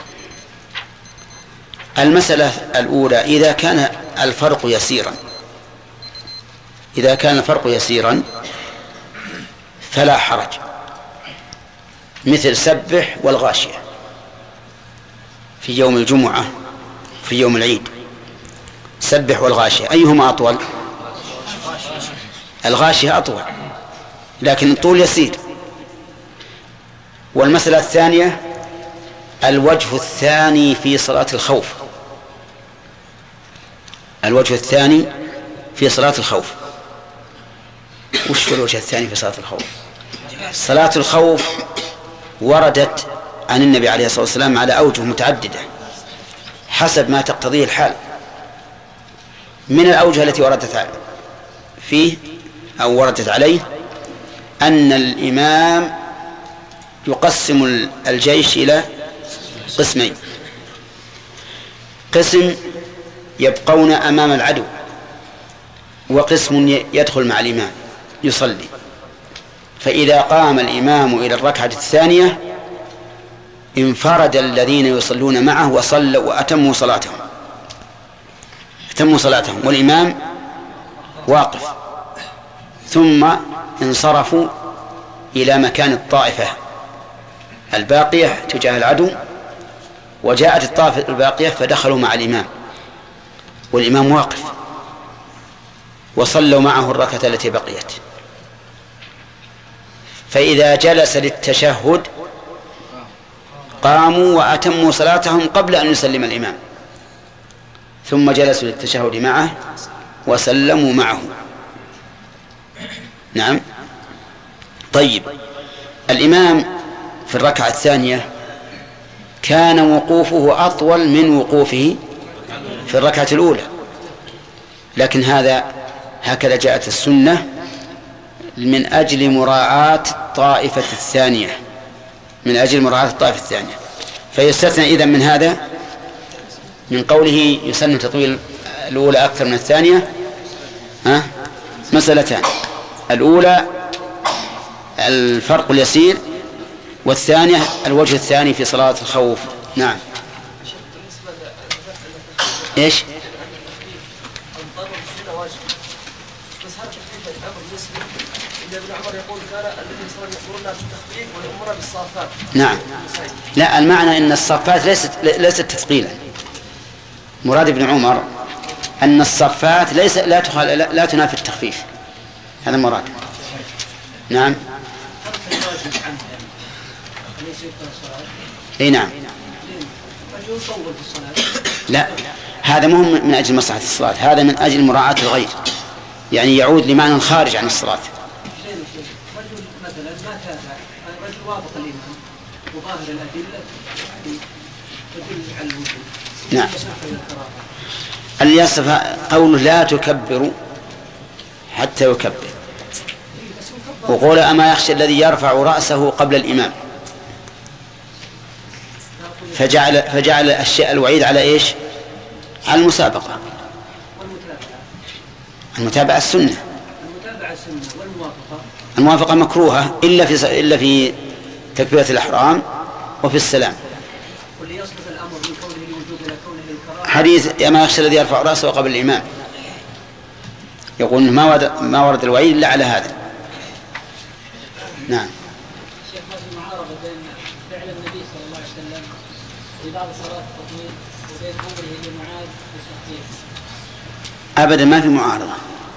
المسألة الأولى إذا كان الفرق يسيرا إذا كان الفرق يسيرا فلا حرج، مثل سبح والغاشية في يوم الجمعة في يوم العيد. سبح والغاشية أيهما أطول؟ الغاشية أطول، لكن الطول يسير. والمسألة الثانية الوجه الثاني في صلاة الخوف الوجه الثاني في صلاة الخوف وش هو الوجه الثاني في صلاة الخوف؟ صلاة الخوف وردت عن النبي عليه الصلاة والسلام على أوجه متعددة حسب ما تقتضيه الحال. من الأوجه التي وردت فيه أو وردت عليه أن الإمام يقسم الجيش إلى قسمين: قسم يبقون أمام العدو، وقسم يدخل مع الإمام يصلي. فإذا قام الإمام إلى الركعة الثانية انفرد الذين يصلون معه وصلوا وأتموا صلاتهم أتموا صلاتهم والإمام واقف، ثم انصرفوا إلى مكان الطائفة الباقية تجاه العدو، وجاءت الطائفة الباقية فدخلوا مع الإمام والإمام واقف، وصلوا معه الركعة التي بقيت. فإذا جلس للتشهد قاموا وأتموا صلاتهم قبل أن يسلم الإمام، ثم جلسوا للتشهد معه وسلموا معه. نعم. طيب، الإمام في الركعة الثانية كان وقوفه أطول من وقوفه في الركعة الأولى، لكن هذا هكذا جاءت السنة من أجل مراعاة الطائفة الثانية من أجل مراعاة الطائفة الثانية فيستثنى إذن من هذا من قوله يسن تطويل الأولى أكثر من الثانية ها مسألتان: الأولى الفرق اليسير، والثانية الوجه الثاني في صلاة الخوف. نعم. إيش؟ نعم. لا، المعنى أن الصفات ليست ليست تثقيلا. مراد ابن عمر أن الصفات ليس لا تخال لا تنافي التخفيف، هذا مراد. نعم. اي نعم. لا، هذا مهم من أجل مصلحة الصلاة، هذا من أجل مراعاة الغير، يعني يعود لمعنى خارج عن الصلاة. رجل مثلا ما تابع، رجل وافق الإمام وظاهر الأدلة تدل على الوجود. نعم. اللي يصف قوله لا تكبروا حتى يكبر، وقول أما يخشى الذي يرفع رأسه قبل الإمام، فجعل فجعل الشيء الوعيد على إيش؟ على المسابقة. المتابعة السنة. المتابعة السنة والموافقة. الموافقة مكروهة إلا في إلا في تكبيرة الإحرام وفي السلام. واللي يصرف الأمر من كونه الوجوب إلى كونه الكراهة. حديث أما يخشى الذي يرفع رأسه قبل الإمام، يقول ما ورد ما ورد الوعيد إلا على هذا. نعم. شيخ، ما في معارضة بين فعل النبي صلى الله عليه وسلم في بعض صلاة التطويل وبين أمره لمعاذ بالتخفيف؟ أبدا ما في معارضة،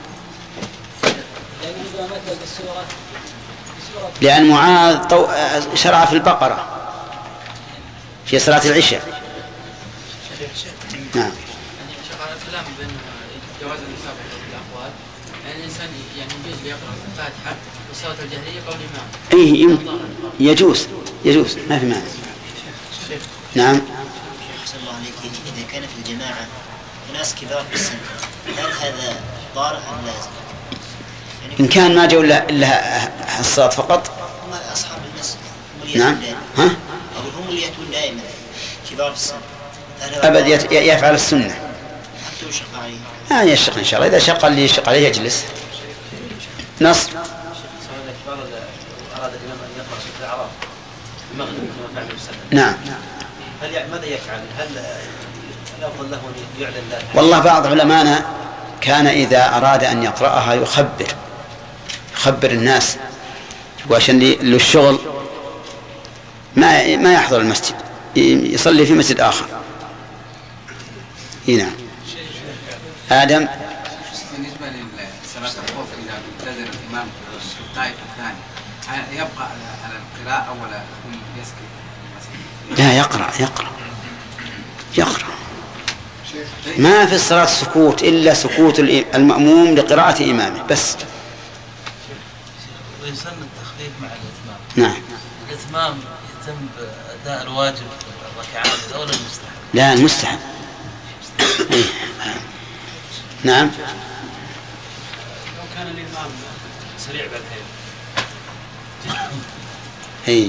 لأن معاذ طو... شرع في البقرة في صلاة العشاء. نعم. كلام بين جواز المسابقة بالأقوال، يعني الإنسان يعني يجوز يقرأ الفاتحة وصوت الجهرية قول الإمام. إيه يجوز يجوز ما في مانع. نعم. أحسن الله عليك، إذا كان في الجماعة ناس كبار في السن هل هذا ضار أم لازم؟ يعني إن كان ما جو إلا الصلاة فقط. هم أصحاب المسجد. نعم. ها؟ أو هم اللي يأتون دائما كبار في السن. أبد يفعل السنة. حتى يشق عليه. آه يشق إن شاء الله، إذا شق اللي يشق عليه يجلس. نص. أراد الإمام أن يقرأ سورة الأعراف المغرب كما فعل السنة. نعم. هل ماذا يفعل؟ هل الأفضل له أن يعلن له؟ والله بعض علماءنا كان إذا أراد أن يقرأها يخبر يخبر الناس وعشان للشغل ما ما يحضر المسجد، يصلي في مسجد آخر. نعم. آدم. بالنسبة للصلاة الخوف إذا ابتدر الإمام الطائف الثاني يبقى على القراءة ولا يكون يسكت؟ لا يقرأ يقرأ يقرأ. ما في الصلاة سكوت إلا سكوت المأموم لقراءة إمامه بس. ويسن التخفيف مع الإتمام. نعم. الإتمام يتم بأداء الواجب الركعات أو المستحب؟ لا المستحب. نعم. لو كان الإمام سريع بالحيل أي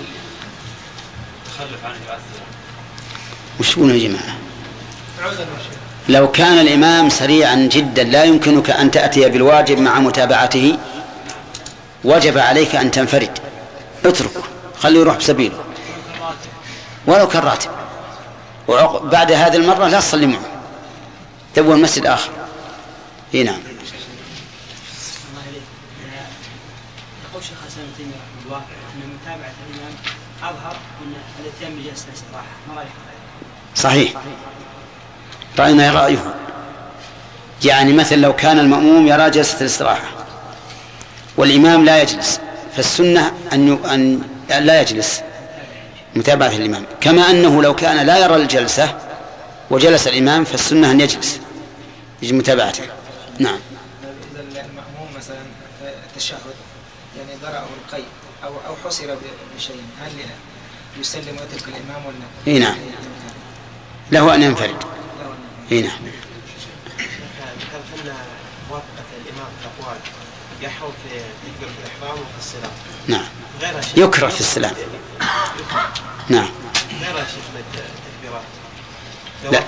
تخلف عنه يؤثر. وش يقولون يا جماعة؟ لو كان الإمام سريعا جدا لا يمكنك أن تأتي بالواجب مع متابعته وجب عليك أن تنفرد، اتركه خليه يروح بسبيله ولو كان راتب، وبعد هذه المرة لا تصلي معه، تبوه المسجد آخر. اي نعم. يقول شيخ حسن بن تيمية رحمه الله أن متابعة الإمام أظهر من الاتيان بجلسة الاستراحة. ما رأيك؟ صحيح، رأينا رأيه. يعني مثل لو كان المأموم يرى جلسة الاستراحة والإمام لا يجلس، فالسنة أن أن لا يجلس متابعة الإمام، كما أنه لو كان لا يرى الجلسة وجلس الإمام فالسنة أن يجلس يجي متابعته. نعم. إذا المأموم مثلا التشهد يعني ضرأه القيء أو أو حصر بشيء هل يسلم ويترك الإمام ولا؟ إيه نعم، له أن ينفرد. إيه نعم. ذكرنا موافقة الإمام في الأقوال يحرم في تكبيرة الإحرام وفي الصلاة. نعم. يكره في السلام. نعم. غير شيخ التكبيرات. لا.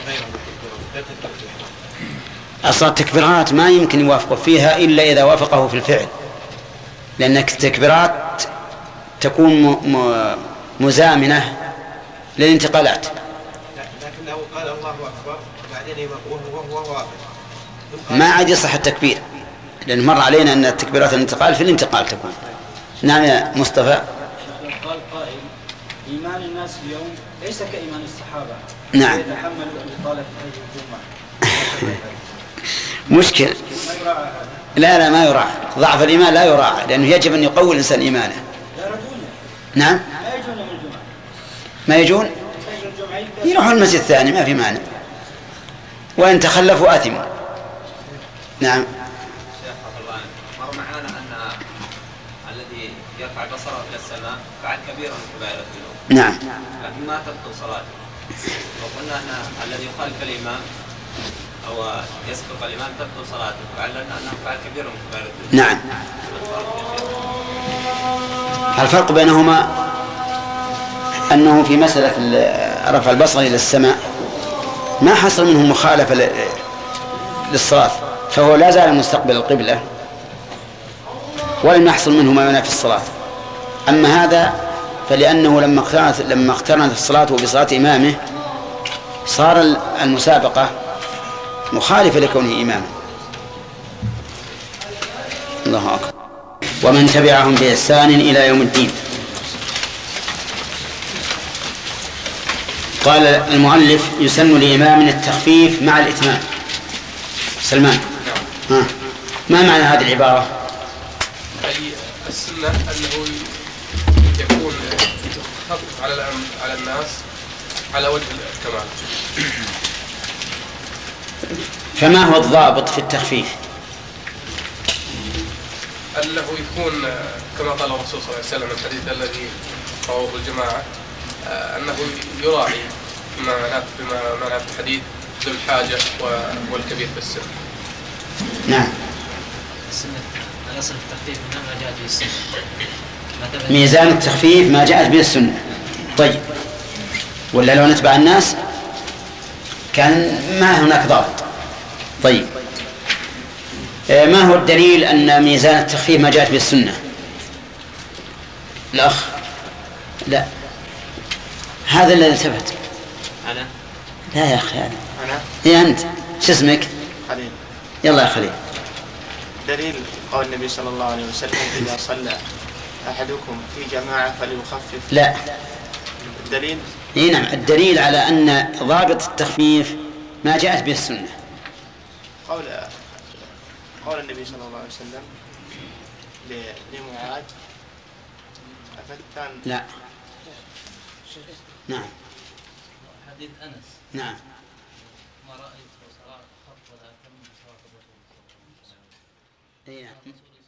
أصلا التكبيرات ما يمكن يوافقه فيها إلا إذا وافقه في الفعل، لأن التكبيرات تكون مزامنة للانتقالات. لكنه قال الله أكبر وبعدين وهو واقف ما عاد يصح التكبير، لأن مر علينا أن التكبيرات الانتقال في الانتقال تكون. نعم يا مصطفى. قال قائل إيمان الناس اليوم ليس كإيمان الصحابة. نعم. يتحملوا الإطالة في الجمعة. مشكل. لا لا ما يراعى، ضعف الإيمان لا يراعى، لأنه يجب أن يقوي الإنسان إيمانه. نعم. ما يجون من الجمعة. ما يجون؟ يروحوا المسجد الثاني ما في مانع، وإن تخلفوا آثموا. نعم. مر معنا أن الذي يرفع بصره إلى السماء فعل كبيرا من كبائر الذنوب. نعم. لكن ما تبطل صلاته. وقلنا أن الذي يخالف الإمام أو يسبق الإمام تبطل صلاته، فعلنا أنه فعل كبيرا من كبائر الذنوب. نعم. الفرق بينهما أنه في مسألة رفع البصر إلى السماء ما حصل منه مخالفة للصلاة، فهو لا زال مستقبل القبلة ولم يحصل منه ما ينافي الصلاة. أما هذا فلأنه لما اقترنت لما اقترنت الصلاة بصلاة إمامه صار المسابقة مخالفة لكونه إماما. الله أكبر. ومن تبعهم بإحسان إلى يوم الدين. قال المؤلف يسن لإمام التخفيف مع الإتمام. سلمان. ها. ما معنى هذه العبارة؟ أي السنة أنه يكون خفف على على الناس على وجه الكمال. فما هو الضابط في التخفيف؟ أنه يكون كما قال الرسول صلى الله عليه وسلم الحديث الذي رواه الجماعة، أنه يراعي بما معناه في الحديث ذو الحاجة والكبير في السن. نعم. الأصل في التخفيف ما جاءت به السنة. ميزان التخفيف ما جاءت به السنة. طيب، ولا لو نتبع الناس كان ما هناك ضابط. طيب، ما هو الدليل أن ميزان التخفيف ما جاءت به السنة؟ الأخ لا، هذا الذي التفت. أنا؟ لا يا أخي، أنا أنا؟ هي أنت. شو اسمك؟ خليل. يلا يا خليل. دليل قول النبي صلى الله عليه وسلم إذا صلى أحدكم في جماعة فليخفف. لا. الدليل؟ إيه نعم، الدليل على أن ضابط التخفيف ما جاءت به السنة. قول قول النبي صلى الله عليه وسلم لمعاذ أفتان. لا. نعم. حديث أنس. نعم. ما رأيت صلاة خط ولا تم صلاة الرسول صلى الله عليه وسلم. إيه.